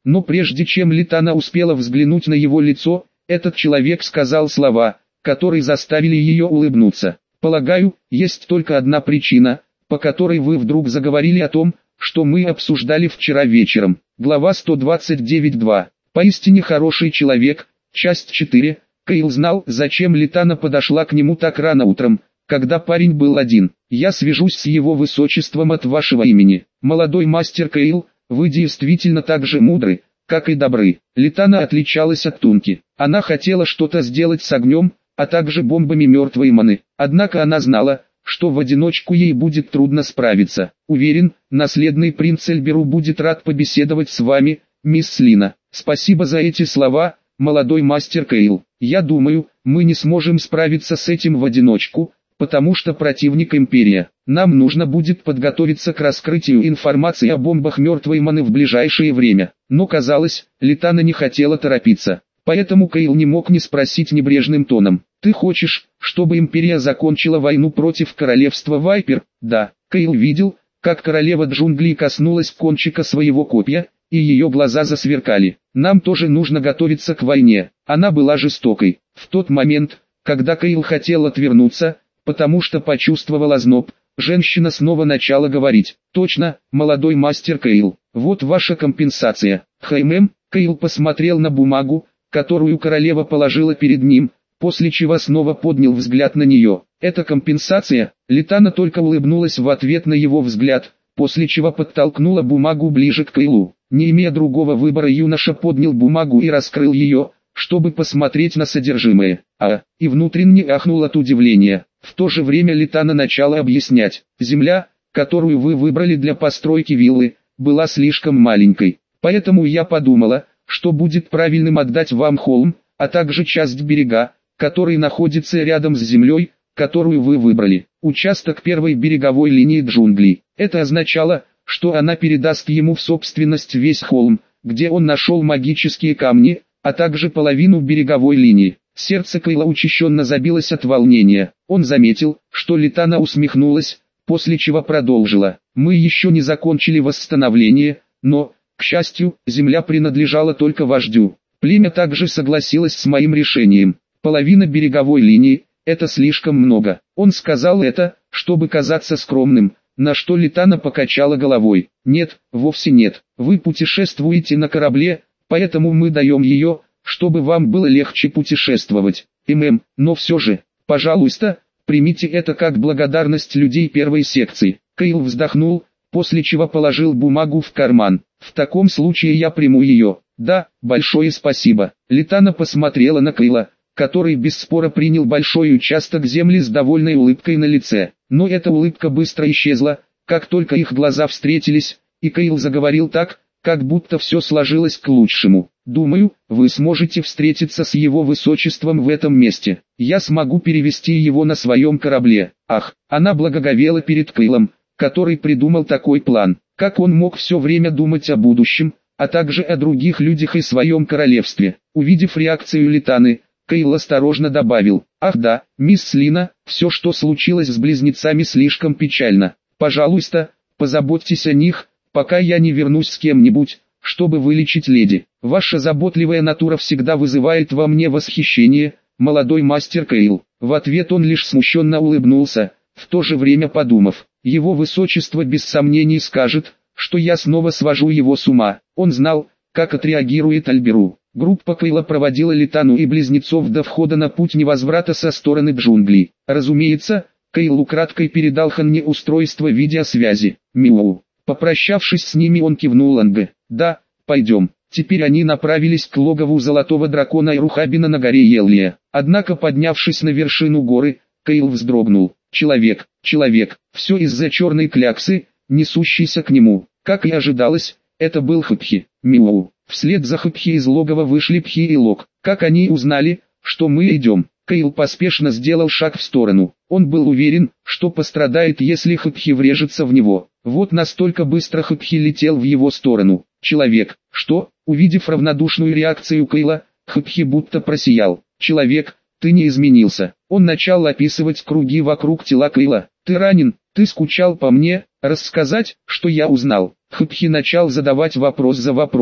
но прежде чем Литана успела взглянуть на его лицо, этот человек сказал слова, которые заставили ее улыбнуться. «Полагаю, есть только одна причина, по которой вы вдруг заговорили о том, что мы обсуждали вчера вечером». Глава сто двадцать девять два. Поистине хороший человек. Часть четыре. Кайл знал, зачем Литана подошла к нему так рано утром, когда парень был один. «Я свяжусь с его высочеством от вашего имени. Молодой мастер Кайл, вы действительно так же мудры, как и добры». Литана отличалась от Тунки. Она хотела что-то сделать с огнем, а также бомбами мертвой маны. Однако она знала, что в одиночку ей будет трудно справиться. «Уверен, наследный принц Эльберу будет рад побеседовать с вами, мисс Лина». «Спасибо за эти слова, молодой мастер Кайл. Я думаю, мы не сможем справиться с этим в одиночку, потому что противник империя. Нам нужно будет подготовиться к раскрытию информации о бомбах мертвой маны в ближайшее время». Но казалось, Литана не хотела торопиться. Поэтому Кайл не мог не спросить небрежным тоном: «Ты хочешь, чтобы империя закончила войну против королевства Вайпер?» «Да». Кайл видел, как королева джунглей коснулась кончика своего копья, и ее глаза засверкали. «Нам тоже нужно готовиться к войне». Она была жестокой. В тот момент, когда Кайл хотел отвернуться, потому что почувствовал озноб, женщина снова начала говорить: «Точно, молодой мастер Кайл, вот ваша компенсация». «Хаймэм». Кайл посмотрел на бумагу, которую королева положила перед ним, после чего снова поднял взгляд на нее. «Это компенсация?» Литана только улыбнулась в ответ на его взгляд, после чего подтолкнула бумагу ближе к Кайлу. Не имея другого выбора, юноша поднял бумагу и раскрыл ее, чтобы посмотреть на содержимое. А, и внутренне ахнул от удивления. В то же время Литана начала объяснять: «Земля, которую вы выбрали для постройки виллы, была слишком маленькой. Поэтому я подумала, что будет правильным отдать вам холм, а также часть берега, который находится рядом с землей, которую вы выбрали. Участок первой береговой линии джунглей». Это означало, что она передаст ему в собственность весь холм, где он нашел магические камни, а также половину береговой линии. Сердце Кайла учащенно забилось от волнения. Он заметил, что Литана усмехнулась, после чего продолжила: «Мы еще не закончили восстановление, но, к счастью, земля принадлежала только вождю. Племя также согласилось с моим решением. Половина береговой линии – это слишком много». Он сказал это, чтобы казаться скромным, на что Литана покачала головой. «Нет, вовсе нет. Вы путешествуете на корабле, поэтому мы даем ее, чтобы вам было легче путешествовать. ММ, но все же, пожалуйста, примите это как благодарность людей первой секции». Кайл вздохнул, после чего положил бумагу в карман. «В таком случае я приму ее». «Да, большое спасибо». Литана посмотрела на Кайла, который без спора принял большой участок земли с довольной улыбкой на лице. Но эта улыбка быстро исчезла, как только их глаза встретились, и Кайл заговорил так, как будто все сложилось к лучшему. «Думаю, вы сможете встретиться с его высочеством в этом месте. Я смогу перевести его на своем корабле». Ах, она благоговела перед Кайлом, который придумал такой план. Как он мог все время думать о будущем, а также о других людях и своем королевстве? Увидев реакцию Литаны, Кайл осторожно добавил: «Ах да, мисс Лина, все, что случилось с близнецами, слишком печально. Пожалуйста, позаботьтесь о них, пока я не вернусь с кем-нибудь, чтобы вылечить леди. Ваша заботливая натура всегда вызывает во мне восхищение, молодой мастер Кайл». В ответ он лишь смущенно улыбнулся, в то же время подумав: «Его высочество без сомнений скажет, что я снова свожу его с ума». Он знал, как отреагирует Эльберу. Группа Кайла проводила Литану и близнецов до входа на путь невозврата со стороны джунглей. Разумеется, Кайл украдкой передал Ханне устройство видеосвязи. «Миу». Попрощавшись с ними, он кивнул Анге. «Да, пойдем». Теперь они направились к логову Золотого Дракона и Рухабина на горе Еллия. Однако, поднявшись на вершину горы, Кайл вздрогнул. Человек, человек, все из-за черной кляксы, несущейся к нему. Как и ожидалось, это был Хапхи. «Миу». Вслед за Хапхи из логова вышли Пхи и Лок. «Как они узнали, что мы идем?» Кайл поспешно сделал шаг в сторону. Он был уверен, что пострадает, если Хапхи врежется в него. Вот настолько быстро Хапхи летел в его сторону. «Человек, что?» Увидев равнодушную реакцию Кайла, Хапхи будто просиял. «Человек, ты не изменился». Он начал описывать круги вокруг тела Кайла. «Ты ранен, ты скучал по мне, рассказать, что я узнал». Хапхи начал задавать вопрос за вопросом.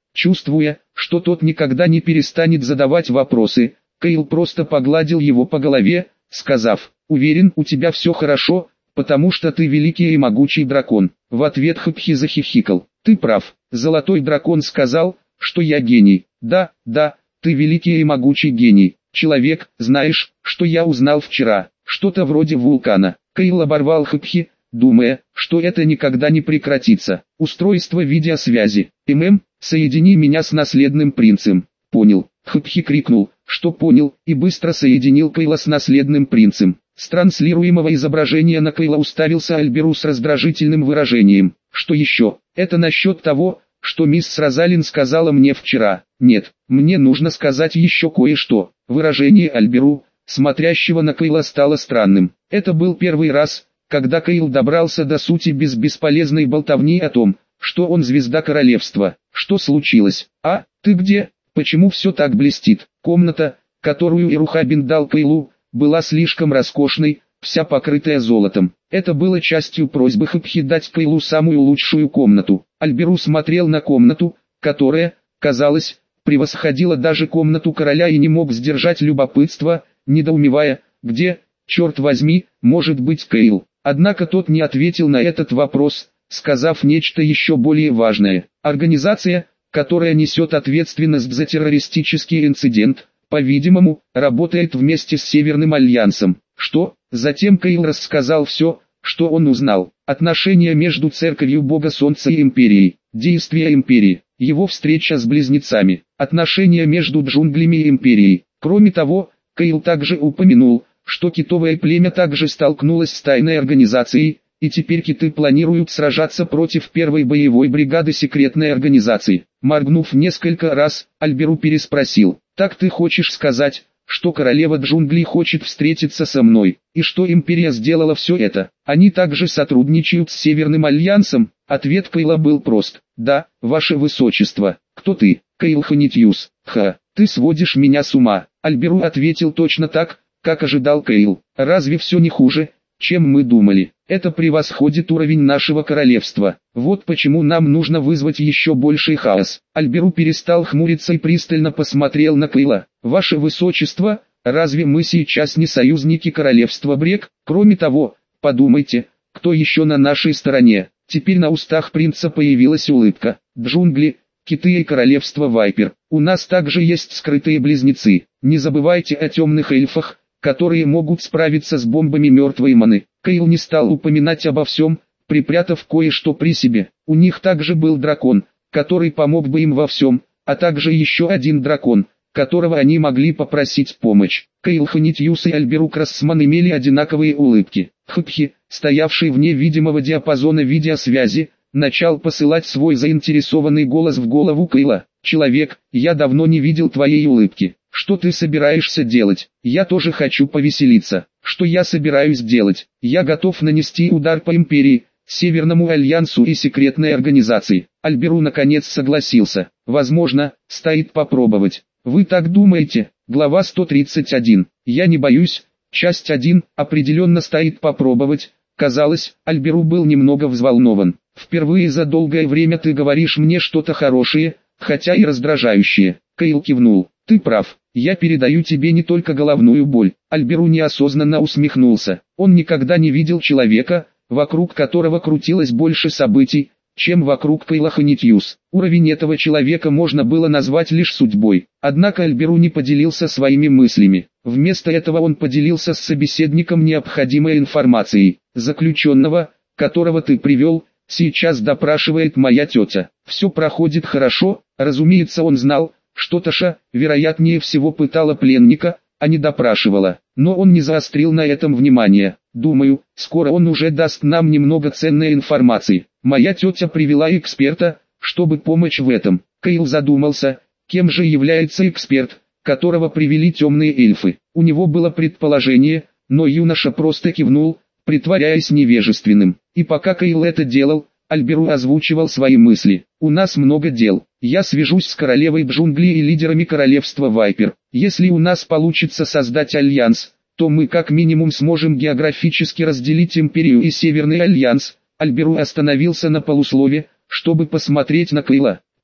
Чувствуя, что тот никогда не перестанет задавать вопросы, Кейл просто погладил его по голове, сказав: «Уверен, у тебя все хорошо, потому что ты великий и могучий дракон». В ответ Хапхи захихикал. «Ты прав, Золотой дракон сказал, что я гений. Да, да, ты великий и могучий гений. Человек, знаешь, что я узнал вчера? Что-то вроде вулкана». Кейл оборвал Хапхи, думая, что это никогда не прекратится. «Устройство видеосвязи. ММ, соедини меня с наследным принцем». «Понял». Хапхи крикнул, что понял, и быстро соединил Кейла с наследным принцем. С транслируемого изображения на Кейла уставился Альберу с раздражительным выражением. «Что еще? Это насчет того, что мисс Розалин сказала мне вчера. Нет, мне нужно сказать еще кое-что». Выражение Альберу, смотрящего на Кейла, стало странным. Это был первый раз, когда Кейл добрался до сути без бесполезной болтовни о том, что он звезда королевства. «Что случилось? А, ты где? Почему все так блестит?» Комната, которую Ирухабин дал Кейлу, была слишком роскошной, вся покрытая золотом. Это было частью просьбы Хапхи дать Кейлу самую лучшую комнату. Альберу смотрел на комнату, которая, казалось, превосходила даже комнату короля, и не мог сдержать любопытства, недоумевая, где, черт возьми, может быть Кейл. Однако тот не ответил на этот вопрос, сказав нечто еще более важное. Организация, которая несет ответственность за террористический инцидент, по-видимому, работает вместе с Северным Альянсом. Что? Затем Кейл рассказал все, что он узнал. Отношения между Церковью Бога Солнца и Империей, действия Империи, его встреча с близнецами, отношения между джунглями и Империей. Кроме того, Кейл также упомянул, что китовое племя также столкнулось с тайной организацией, и теперь киты планируют сражаться против первой боевой бригады секретной организации. Моргнув несколько раз, Альберу переспросил: «Так ты хочешь сказать, что королева джунглей хочет встретиться со мной, и что Империя сделала все это? Они также сотрудничают с Северным Альянсом?» Ответ Кейла был прост: «Да, ваше высочество». «Кто ты, Кейл Ханитьюс?» «Ха, ты сводишь меня с ума». Альберу ответил точно так, как ожидал Кейл. «Разве все не хуже, чем мы думали? Это превосходит уровень нашего королевства. Вот почему нам нужно вызвать еще больший хаос». Альберу перестал хмуриться и пристально посмотрел на Кейла. «Ваше высочество, разве мы сейчас не союзники королевства Брек? Кроме того, подумайте, кто еще на нашей стороне?» Теперь на устах принца появилась улыбка. «Джунгли, киты и королевство Вайпер. У нас также есть скрытые близнецы. Не забывайте о темных эльфах, которые могут справиться с бомбами мертвой маны». Кейл не стал упоминать обо всем, припрятав кое-что при себе. У них также был дракон, который помог бы им во всем, а также еще один дракон, которого они могли попросить помощь. Кейл Ханитьюс и Альберу Крассман имели одинаковые улыбки. Хапхи, стоявший вне видимого диапазона видеосвязи, начал посылать свой заинтересованный голос в голову Кейла. «Человек, я давно не видел твоей улыбки. Что ты собираешься делать? Я тоже хочу повеселиться». «Что я собираюсь делать? Я готов нанести удар по Империи, Северному Альянсу и секретной организации». Альберу наконец согласился. «Возможно, стоит попробовать». «Вы так думаете?» Глава сто тридцать один. «Я не боюсь». Часть один. Определенно стоит попробовать. Казалось, Альберу был немного взволнован. «Впервые за долгое время ты говоришь мне что-то хорошее, хотя и раздражающее». Кейл кивнул. «Ты прав. Я передаю тебе не только головную боль». Альберу неосознанно усмехнулся. Он никогда не видел человека, вокруг которого крутилось больше событий, чем вокруг Кейла Ханитьюс. Уровень этого человека можно было назвать лишь судьбой. Однако Альберу не поделился своими мыслями. Вместо этого он поделился с собеседником необходимой информацией. «Заключенного, которого ты привел, сейчас допрашивает моя тетя. Все проходит хорошо». Разумеется, он знал, что Таша, вероятнее всего, пытала пленника, а не допрашивала. Но он не заострил на этом внимание. «Думаю, скоро он уже даст нам немного ценной информации. Моя тетя привела эксперта, чтобы помочь в этом». Кейл задумался, кем же является эксперт, которого привели темные эльфы. У него было предположение, но юноша просто кивнул, притворяясь невежественным. И пока Кейл это делал, Альберу озвучивал свои мысли. «У нас много дел. Я свяжусь с королевой джунглей и лидерами королевства Вайпер. Если у нас получится создать альянс, то мы как минимум сможем географически разделить Империю и Северный Альянс». Альберу остановился на полуслове, чтобы посмотреть на Кейла.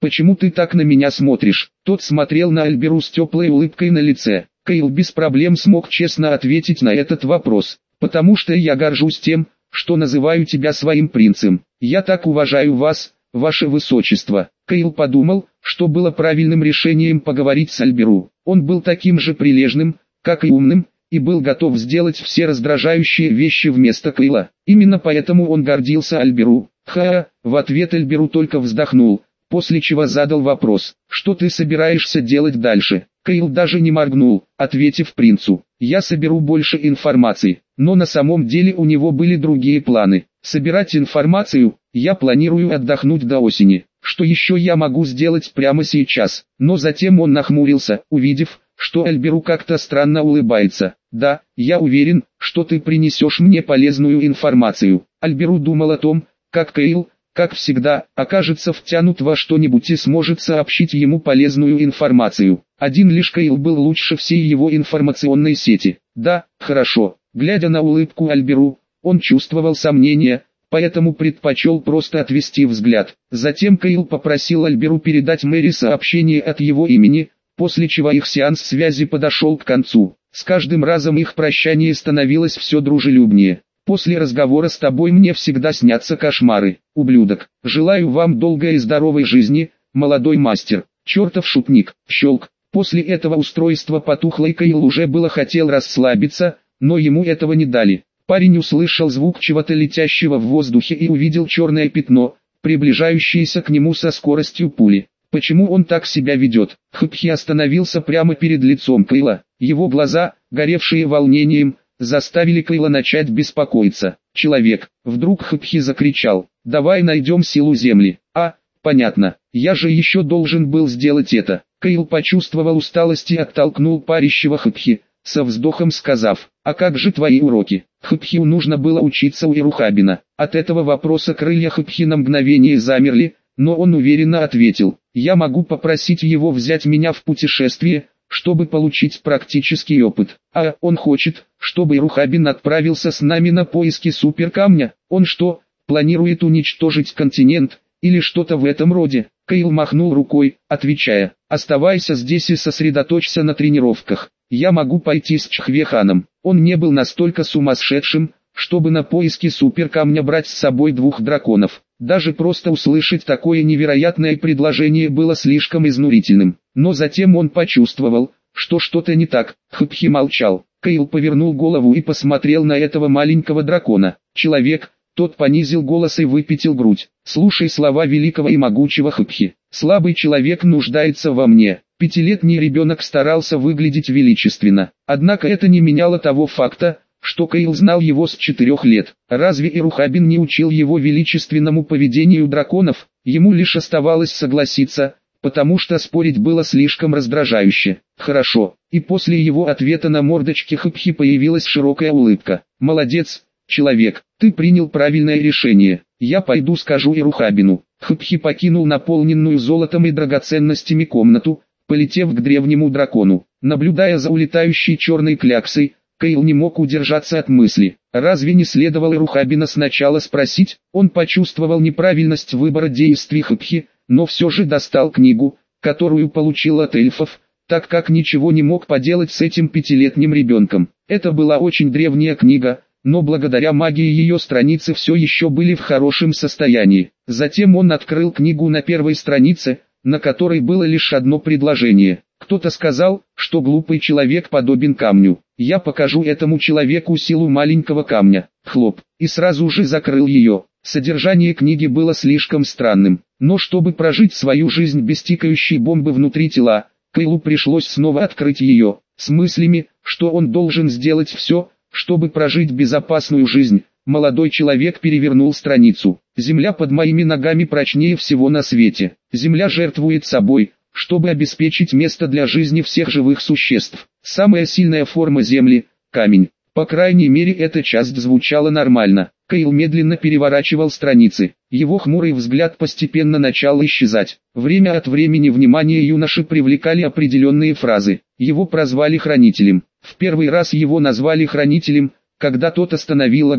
почему ты так на меня смотришь?» Тот смотрел на Альберу с теплой улыбкой на лице. Кайл без проблем смог честно ответить на этот вопрос. «Потому что я горжусь тем, что называю тебя своим принцем. Я так уважаю вас, ваше высочество». Кайл подумал, что было правильным решением поговорить с Альберу. Он был таким же прилежным, как и умным, и был готов сделать все раздражающие вещи вместо Кайла. Именно поэтому он гордился Альберу. «Ха-ха», в ответ Альберу только вздохнул, после чего задал вопрос: «Что ты собираешься делать дальше?» Кайл даже не моргнул, ответив принцу: «Я соберу больше информации». Но на самом деле у него были другие планы. Собирать информацию, я планирую отдохнуть до осени. Что еще я могу сделать прямо сейчас? Но затем он нахмурился, увидев, что Альберу как-то странно улыбается. «Да, я уверен, что ты принесешь мне полезную информацию». Альберу думал о том, как Кайл, как всегда, окажется втянут во что-нибудь и сможет сообщить ему полезную информацию. Один лишь Кайл был лучше всей его информационной сети. «Да, хорошо». Глядя на улыбку Альберу, он чувствовал сомнения, поэтому предпочел просто отвести взгляд. Затем Кайл попросил Альберу передать Мэри сообщение от его имени, после чего их сеанс связи подошел к концу. С каждым разом их прощание становилось все дружелюбнее. «После разговора с тобой мне всегда снятся кошмары, ублюдок. Желаю вам долгой и здоровой жизни, молодой мастер». Чертов шутник. Щелк. После этого устройство потухло, и Кайл уже было хотел расслабиться, но ему этого не дали. Парень услышал звук чего-то летящего в воздухе и увидел черное пятно, приближающееся к нему со скоростью пули. Почему он так себя ведет? Хпхи остановился прямо перед лицом Кайла. Его глаза, горевшие волнением, заставили Кайла начать беспокоиться. «Человек!» — вдруг Хпхи закричал. «Давай найдем силу земли». «А, понятно, я же еще должен был сделать это». Кайл почувствовал усталость и оттолкнул парящего Хпхи, со вздохом сказав: «А как же твои уроки?» Хпхи нужно было учиться у Ирухабина. От этого вопроса крылья Хпхи на мгновение замерли, но он уверенно ответил: «Я могу попросить его взять меня в путешествие, чтобы получить практический опыт». «А он хочет, чтобы Ирухабин отправился с нами на поиски суперкамня? Он что, планирует уничтожить континент, или что-то в этом роде?» Кайл махнул рукой, отвечая: «Оставайся здесь и сосредоточься на тренировках. Я могу пойти с Чхвеханом». Он не был настолько сумасшедшим, чтобы на поиски суперкамня брать с собой двух драконов. Даже просто услышать такое невероятное предложение было слишком изнурительным. Но затем он почувствовал, что что-то не так. Хпхи молчал. Кайл повернул голову и посмотрел на этого маленького дракона. «Человек», тот понизил голос и выпятил грудь. «Слушай слова великого и могучего Хпхи. Слабый человек нуждается во мне». Пятилетний ребенок старался выглядеть величественно. Однако это не меняло того факта, что Кайл знал его с четырех лет. Разве Ирухабин не учил его величественному поведению драконов? Ему лишь оставалось согласиться, потому что спорить было слишком раздражающе. «Хорошо». И после его ответа на мордочке Хпхи появилась широкая улыбка. «Молодец, человек, ты принял правильное решение. Я пойду скажу Ирухабину». Хпхи покинул наполненную золотом и драгоценностями комнату, полетев к древнему дракону. Наблюдая за улетающей черной кляксой, Кайл не мог удержаться от мысли: разве не следовало Ирухабина сначала спросить? Он почувствовал неправильность выбора действий Хпхи, но все же достал книгу, которую получил от эльфов, так как ничего не мог поделать с этим пятилетним ребенком. Это была очень древняя книга, но благодаря магии ее страницы все еще были в хорошем состоянии. Затем он открыл книгу на первой странице, на которой было лишь одно предложение. Кто-то сказал, что глупый человек подобен камню. Я покажу этому человеку силу маленького камня. Хлоп. И сразу же закрыл ее. Содержание книги было слишком странным. Но чтобы прожить свою жизнь без тикающей бомбы внутри тела, Кайлу пришлось снова открыть ее, с мыслями, что он должен сделать все, чтобы прожить безопасную жизнь. Молодой человек перевернул страницу. «Земля под моими ногами прочнее всего на свете. Земля жертвует собой, чтобы обеспечить место для жизни всех живых существ. Самая сильная форма Земли – камень». По крайней мере, эта часть звучала нормально. Кайл медленно переворачивал страницы. Его хмурый взгляд постепенно начал исчезать. Время от времени внимание юноши привлекали определенные фразы. Его прозвали Хранителем. В первый раз его назвали Хранителем, когда тот остановил Агра,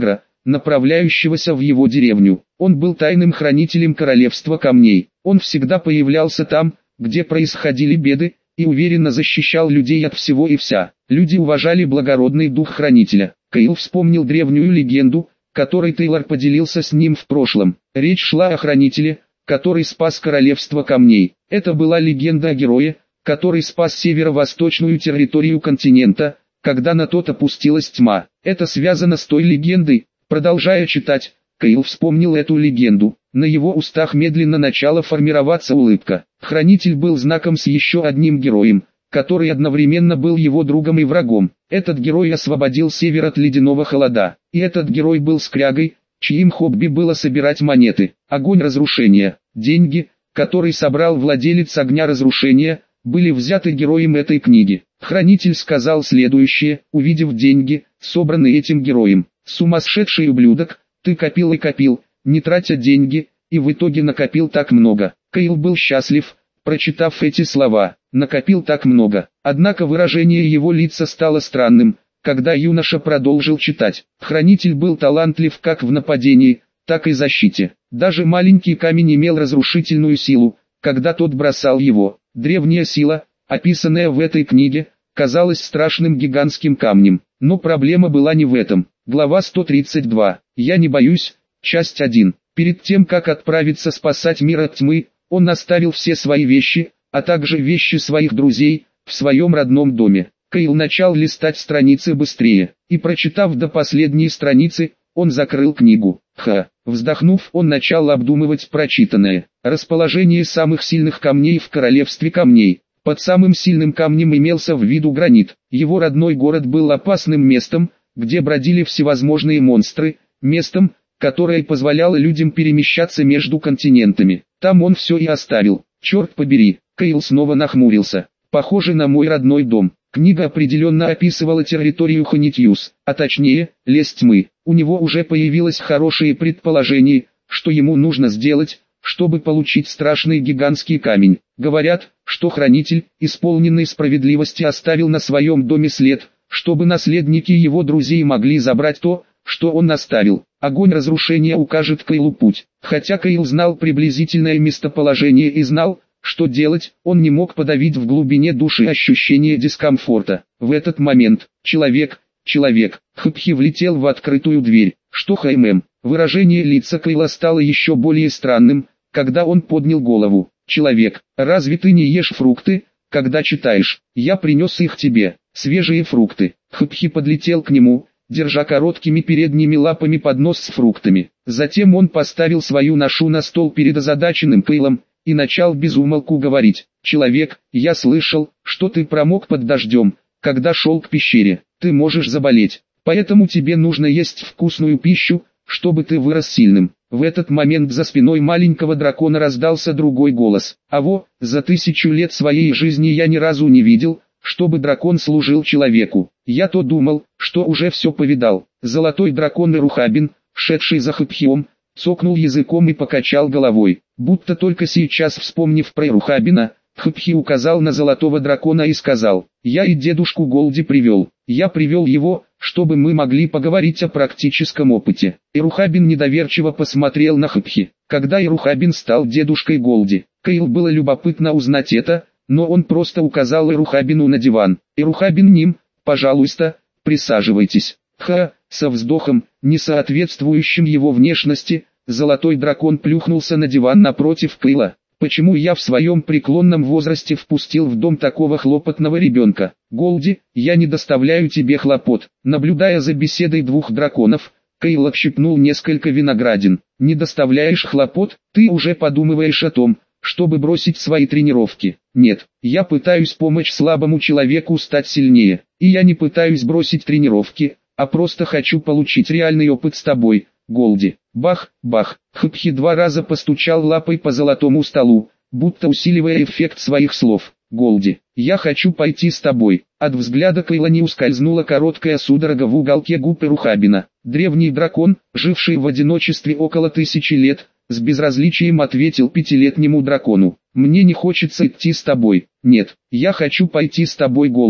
направляющегося в его деревню. Он был тайным хранителем королевства камней. Он всегда появлялся там, где происходили беды, и уверенно защищал людей от всего и вся. Люди уважали благородный дух хранителя. Кайл вспомнил древнюю легенду, которой Тейлор поделился с ним в прошлом. Речь шла о хранителе, который спас королевство камней. Это была легенда о герое, который спас северо-восточную территорию континента, когда на тот опустилась тьма. Это связано с той легендой. Продолжая читать, Кайл вспомнил эту легенду. На его устах медленно начала формироваться улыбка. Хранитель был знаком с еще одним героем, который одновременно был его другом и врагом. Этот герой освободил север от ледяного холода. И этот герой был скрягой, чьим хобби было собирать монеты. Огонь разрушения. Деньги, которые собрал владелец огня разрушения, были взяты героем этой книги. Хранитель сказал следующее, увидев деньги, собранные этим героем. «Сумасшедший ублюдок, ты копил и копил, не тратя деньги, и в итоге накопил так много». Кайл был счастлив, прочитав эти слова. Накопил так много. Однако выражение его лица стало странным, когда юноша продолжил читать. Хранитель был талантлив как в нападении, так и защите. Даже маленький камень имел разрушительную силу, когда тот бросал его. Древняя сила, описанная в этой книге, казалась страшным гигантским камнем. Но проблема была не в этом. Глава сто тридцать два. «Я не боюсь», часть один. Перед тем как отправиться спасать мир от тьмы, он оставил все свои вещи, а также вещи своих друзей, в своем родном доме. Кайл начал листать страницы быстрее, и прочитав до последней страницы, он закрыл книгу. Ха. Вздохнув, он начал обдумывать прочитанное. Расположение самых сильных камней в королевстве камней. Под самым сильным камнем имелся в виду гранит. Его родной город был опасным местом, где бродили всевозможные монстры, местом, которое позволяло людям перемещаться между континентами. Там он все и оставил. Черт побери, Кайл снова нахмурился. Похоже на мой родной дом. Книга определенно описывала территорию Хонитьюс, а точнее, лес тьмы. У него уже появилось хорошее предположение, что ему нужно сделать, чтобы получить страшный гигантский камень. Говорят, что хранитель, исполненный справедливости, оставил на своем доме след, чтобы наследники его друзей могли забрать то, что он оставил. Огонь разрушения укажет Кайлу путь. Хотя Кайл знал приблизительное местоположение и знал, что делать, он не мог подавить в глубине души ощущение дискомфорта. В этот момент, человек, человек, Хпхи влетел в открытую дверь. Что хм? Выражение лица Кайла стало еще более странным, когда он поднял голову. Человек, разве ты не ешь фрукты, когда читаешь? Я принес их тебе, свежие фрукты. Хпхи подлетел к нему, держа короткими передними лапами поднос с фруктами. Затем он поставил свою ношу на стол перед озадаченным Кайлом, и начал безумолку говорить. «Человек, я слышал, что ты промок под дождем, когда шел к пещере. Ты можешь заболеть, поэтому тебе нужно есть вкусную пищу, чтобы ты вырос сильным». В этот момент за спиной маленького дракона раздался другой голос. «Аво, за тысячу лет своей жизни я ни разу не видел, чтобы дракон служил человеку. Я то думал, что уже все повидал». Золотой дракон Ирухабин, шедший за Хпхиом, цокнул языком и покачал головой. Будто только сейчас вспомнив про Ирухабина, Хпхи указал на золотого дракона и сказал: «Я и дедушку Голди привел. Я привел его, чтобы мы могли поговорить о практическом опыте». Ирухабин недоверчиво посмотрел на Хпхи. Когда Ирухабин стал дедушкой Голди, Кайл было любопытно узнать это, но он просто указал Ирухабину на диван. «Ирухабин Ним, пожалуйста, присаживайтесь». Ха, со вздохом, не соответствующим его внешности, золотой дракон плюхнулся на диван напротив Кайла. «Почему я в своем преклонном возрасте впустил в дом такого хлопотного ребенка? Голди, я не доставляю тебе хлопот». Наблюдая за беседой двух драконов, Кайл отщипнул несколько виноградин. «Не доставляешь хлопот? Ты уже подумываешь о том, чтобы бросить свои тренировки?» «Нет, я пытаюсь помочь слабому человеку стать сильнее. И я не пытаюсь бросить тренировки, а просто хочу получить реальный опыт с тобой, Голди». Бах, бах, Хпхи два раза постучал лапой по золотому столу, будто усиливая эффект своих слов. «Голди, я хочу пойти с тобой». От взгляда Кайла не ускользнула короткая судорога в уголке губ Ирухабина. Древний дракон, живший в одиночестве около тысячи лет, с безразличием ответил пятилетнему дракону: «Мне не хочется идти с тобой». «Нет, я хочу пойти с тобой, Голди».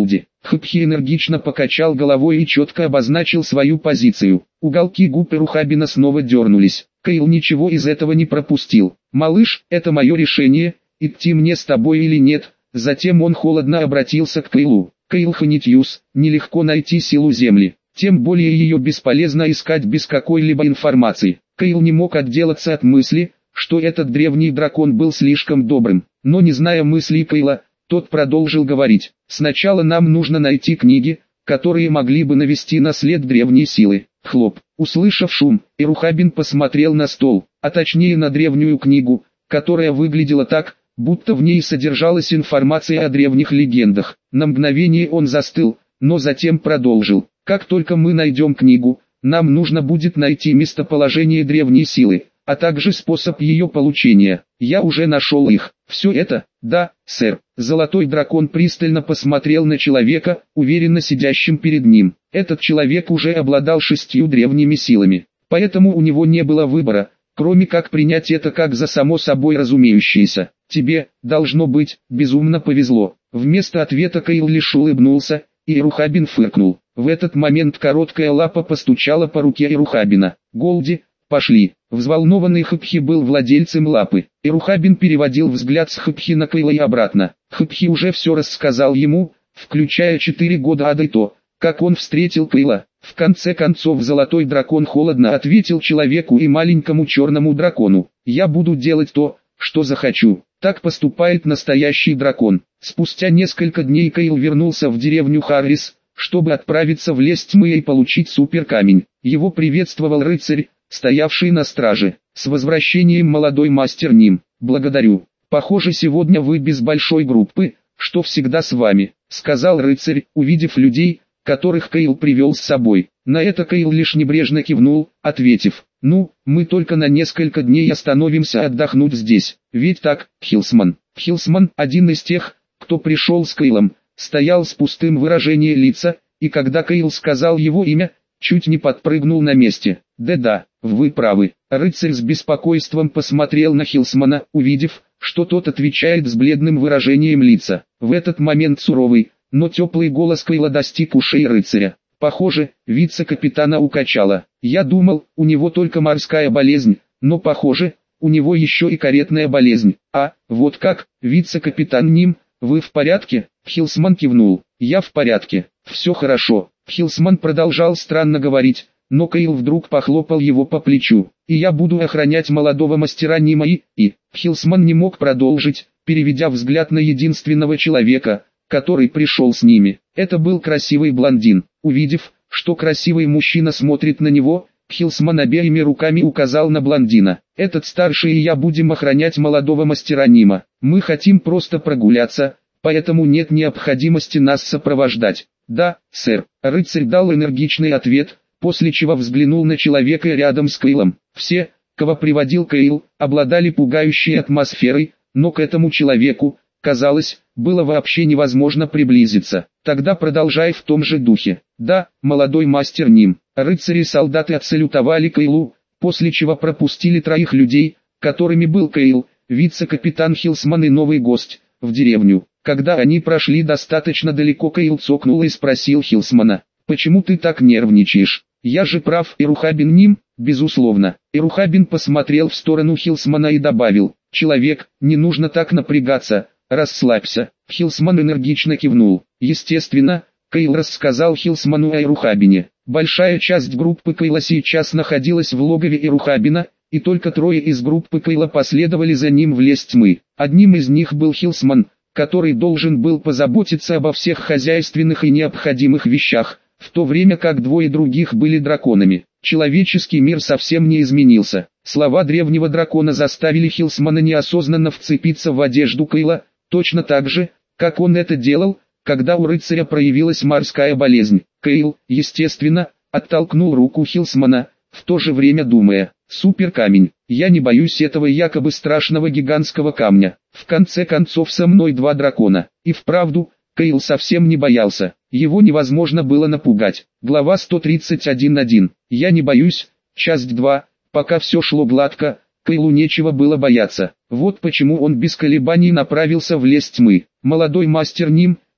Хыпхи энергично покачал головой и четко обозначил свою позицию. Уголки губ Эрухабина снова дернулись. Каил ничего из этого не пропустил. «Малыш, это мое решение, идти мне с тобой или нет?» Затем он холодно обратился к Каилу. «Каил Ханитьюс, нелегко найти силу Земли. Тем более ее бесполезно искать без какой-либо информации». Каил не мог отделаться от мысли, что этот древний дракон был слишком добрым. Но не зная мыслей Каила, тот продолжил говорить. «Сначала нам нужно найти книги, которые могли бы навести на след древней силы». Хлоп. Услышав шум, Эрухабин посмотрел на стол, а точнее на древнюю книгу, которая выглядела так, будто в ней содержалась информация о древних легендах. На мгновение он застыл, но затем продолжил. «Как только мы найдем книгу, нам нужно будет найти местоположение древней силы, а также способ ее получения. Я уже нашел их. Все это?» «Да, сэр». Золотой дракон пристально посмотрел на человека, уверенно сидящим перед ним. Этот человек уже обладал шестью древними силами, поэтому у него не было выбора, кроме как принять это как за само собой разумеющееся. «Тебе, должно быть, безумно повезло». Вместо ответа Каил лишь улыбнулся, и Эрухабин фыркнул. В этот момент короткая лапа постучала по руке Эрухабина. «Голди, пошли». Взволнованный Хыпхи был владельцем лапы. Эрухабин переводил взгляд с Хыпхи на Каила и обратно. Хыпхи уже все рассказал ему, включая четыре года ада и то, как он встретил Каила. В конце концов золотой дракон холодно ответил человеку и маленькому черному дракону: «Я буду делать то, что захочу». Так поступает настоящий дракон. Спустя несколько дней Каил вернулся в деревню Харрис, чтобы отправиться в лес тьмы и получить суперкамень. Его приветствовал рыцарь, стоявший на страже. «С возвращением, молодой мастер Ним. Благодарю. Похоже, сегодня вы без большой группы, что всегда с вами», — сказал рыцарь, увидев людей, которых Каил привел с собой. На это Каил лишь небрежно кивнул, ответив: «Ну, мы только на несколько дней остановимся отдохнуть здесь. Ведь так, Хилсман?» Хилсман, один из тех, кто пришел с Каилом, стоял с пустым выражением лица, и когда Каил сказал его имя, чуть не подпрыгнул на месте. «Да-да, вы правы». Рыцарь с беспокойством посмотрел на Хилсмана, увидев, что тот отвечает с бледным выражением лица. В этот момент суровый, но теплый голос Каила достиг ушей рыцаря. Похоже, вице-капитана укачало. «Я думал, у него только морская болезнь, но похоже, у него еще и каретная болезнь». «А, вот как, вице-капитан Ним, вы в порядке?» Хилсман кивнул. «Я в порядке, все хорошо». Хилсман продолжал странно говорить, но Каил вдруг похлопал его по плечу. «И я буду охранять молодого мастера Нима и...» и... Хилсман не мог продолжить, переведя взгляд на единственного человека, который пришел с ними. Это был красивый блондин. Увидев, что красивый мужчина смотрит на него, Хилсман обеими руками указал на блондина. «Этот старший и я будем охранять молодого мастера Нима. Мы хотим просто прогуляться, поэтому нет необходимости нас сопровождать». «Да, сэр». Рыцарь дал энергичный ответ, после чего взглянул на человека рядом с Каилом. Все, кого приводил Каил, обладали пугающей атмосферой, но к этому человеку, казалось, было вообще невозможно приблизиться. «Тогда продолжай в том же духе». «Да, молодой мастер Ним». Рыцари и солдаты отсалютовали Каилу, после чего пропустили троих людей, которыми был Каил, вице-капитан Хилсман и новый гость, в деревню. Когда они прошли достаточно далеко, Каил цокнул и спросил Хилсмана: «Почему ты так нервничаешь? Я же прав?» «Эрухабин Ним, безусловно». Эрухабин посмотрел в сторону Хилсмана и добавил: «Человек, не нужно так напрягаться, расслабься». Хилсман энергично кивнул. Естественно, Каил рассказал Хилсману о Эрухабине. Большая часть группы Каила сейчас находилась в логове Эрухабина, и только трое из группы Каила последовали за ним в лес тьмы. Одним из них был Хилсман, который должен был позаботиться обо всех хозяйственных и необходимых вещах, в то время как двое других были драконами. Человеческий мир совсем не изменился. Слова древнего дракона заставили Хилсмана неосознанно вцепиться в одежду Каила, точно так же, как он это делал, когда у рыцаря проявилась морская болезнь. Каил, естественно, оттолкнул руку Хилсмана, в то же время думая: «Суперкамень, я не боюсь этого якобы страшного гигантского камня. В конце концов со мной два дракона». И вправду, Каил совсем не боялся, его невозможно было напугать. Глава сто тридцать один точка один. «Я не боюсь», часть два. Пока все шло гладко, Каилу нечего было бояться. Вот почему он без колебаний направился в лес тьмы. «Молодой мастер Ним,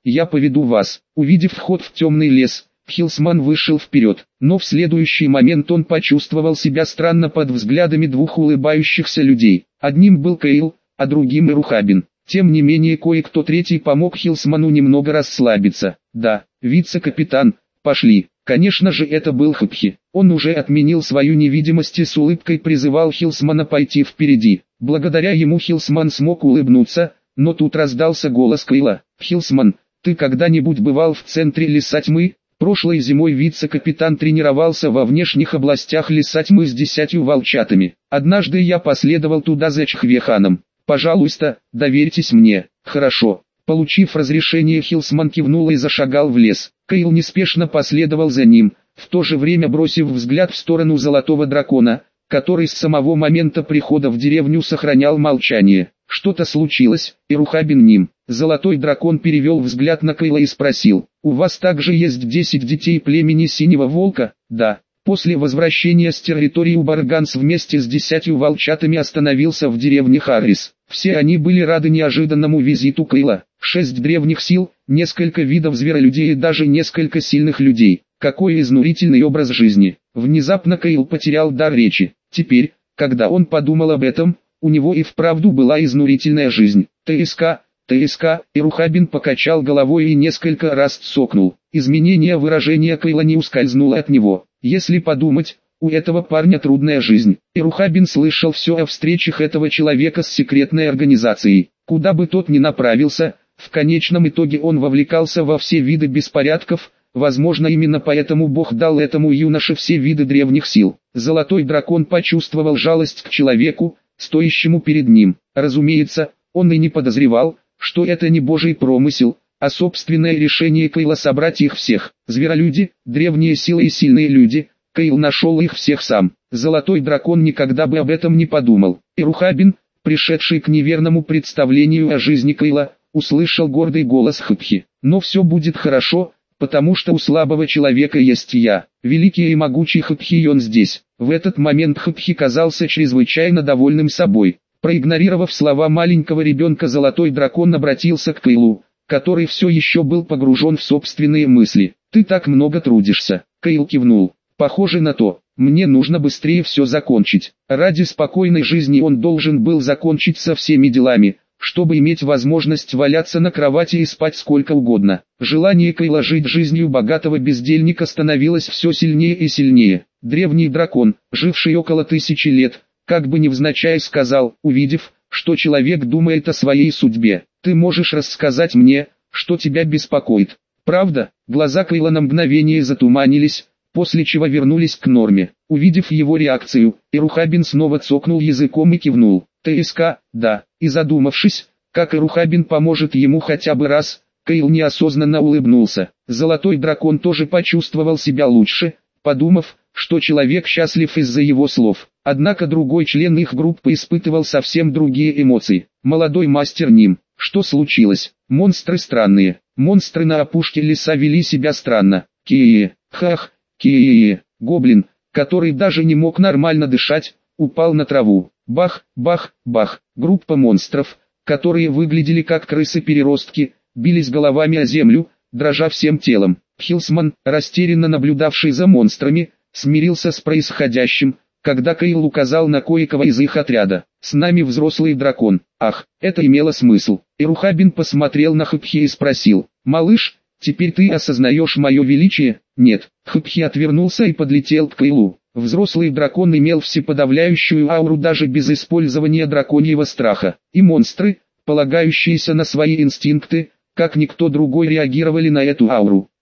я поведу вас». Увидев вход в темный лес, Хилсман вышел вперед, но в следующий момент он почувствовал себя странно под взглядами двух улыбающихся людей. Одним был Кейл, а другим Ирухабин. Тем не менее кое-кто третий помог Хилсману немного расслабиться. «Да, вице-капитан, пошли». Конечно же это был Хапхи. Он уже отменил свою невидимость и с улыбкой призывал Хилсмана пойти впереди. Благодаря ему Хилсман смог улыбнуться, но тут раздался голос Кейла. «Хилсман, ты когда-нибудь бывал в центре леса тьмы?» Прошлой зимой вице-капитан тренировался во внешних областях леса тьмы с десятью волчатами. Однажды я последовал туда за Чхвеханом. «Пожалуйста, доверьтесь мне». «Хорошо». Получив разрешение, Хилсман кивнул и зашагал в лес. Кейл неспешно последовал за ним, в то же время бросив взгляд в сторону Золотого Дракона, который с самого момента прихода в деревню сохранял молчание. Что-то случилось, Ирухабин ним. Золотой Дракон перевел взгляд на Кейла и спросил: «У вас также есть десять детей племени Синего Волка?» «Да». После возвращения с территории Барганс вместе с десятью волчатами остановился в деревне Харрис. Все они были рады неожиданному визиту Кейла. Шесть древних сил, несколько видов зверолюдей и даже несколько сильных людей. Какой изнурительный образ жизни. Внезапно Кейл потерял дар речи. Теперь, когда он подумал об этом, у него и вправду была изнурительная жизнь. ТСК, ТСК, Ирухабин покачал головой и несколько раз цокнул. Изменение выражения Кейла не ускользнуло от него. Если подумать, у этого парня трудная жизнь. Ирухабин слышал все о встречах этого человека с секретной организацией. Куда бы тот ни направился, в конечном итоге он вовлекался во все виды беспорядков. Возможно, именно поэтому Бог дал этому юноше все виды древних сил. Золотой Дракон почувствовал жалость к человеку, стоящему перед ним. Разумеется, он и не подозревал, что это не Божий промысел, а собственное решение Кейла собрать их всех. Зверолюди, древние силы и сильные люди. Кейл нашел их всех сам. Золотой Дракон никогда бы об этом не подумал. Ирухабин, пришедший к неверному представлению о жизни Кейла, услышал гордый голос Хапхи. «Но все будет хорошо, потому что у слабого человека есть я». Великий и могучий Хапхи, он здесь. В этот момент Хапхи казался чрезвычайно довольным собой. Проигнорировав слова маленького ребенка, Золотой Дракон обратился к Кейлу, который все еще был погружен в собственные мысли. «Ты так много трудишься». Кейл кивнул. «Похоже на то. Мне нужно быстрее все закончить». Ради спокойной жизни он должен был закончить со всеми делами, чтобы иметь возможность валяться на кровати и спать сколько угодно. Желание Кейла жить жизнью богатого бездельника становилось все сильнее и сильнее. Древний дракон, живший около тысячи лет, как бы невзначай сказал, увидев, что человек думает о своей судьбе: «Ты можешь рассказать мне, что тебя беспокоит?» «Правда?» Глаза Кейла на мгновение затуманились, после чего вернулись к норме. Увидев его реакцию, Ирухабин снова цокнул языком и кивнул. «ТСК, да». И задумавшись, как Ирухабин поможет ему хотя бы раз, Кейл неосознанно улыбнулся. Золотой Дракон тоже почувствовал себя лучше, подумав, что человек счастлив из-за его слов. Однако другой член их группы испытывал совсем другие эмоции. Молодой мастер Ним. Что случилось? Монстры странные. Монстры на опушке леса вели себя странно. Кие, хах, кие. Гоблин, который даже не мог нормально дышать, упал на траву. Бах, бах, бах. Группа монстров, которые выглядели как крысы-переростки, бились головами о землю, дрожа всем телом. Хилсман, растерянно наблюдавший за монстрами, смирился с происходящим, когда Кейл указал на кое-кого из их отряда. «С нами взрослый дракон». Ах, это имело смысл. Ирухабин посмотрел на Хапхи и спросил: «Малыш, теперь ты осознаешь мое величие?» «Нет». Хапхи отвернулся и подлетел к Кейлу. Взрослый дракон имел всеподавляющую ауру даже без использования драконьего страха. И монстры, полагающиеся на свои инстинкты, как никто другой реагировали на эту ауру.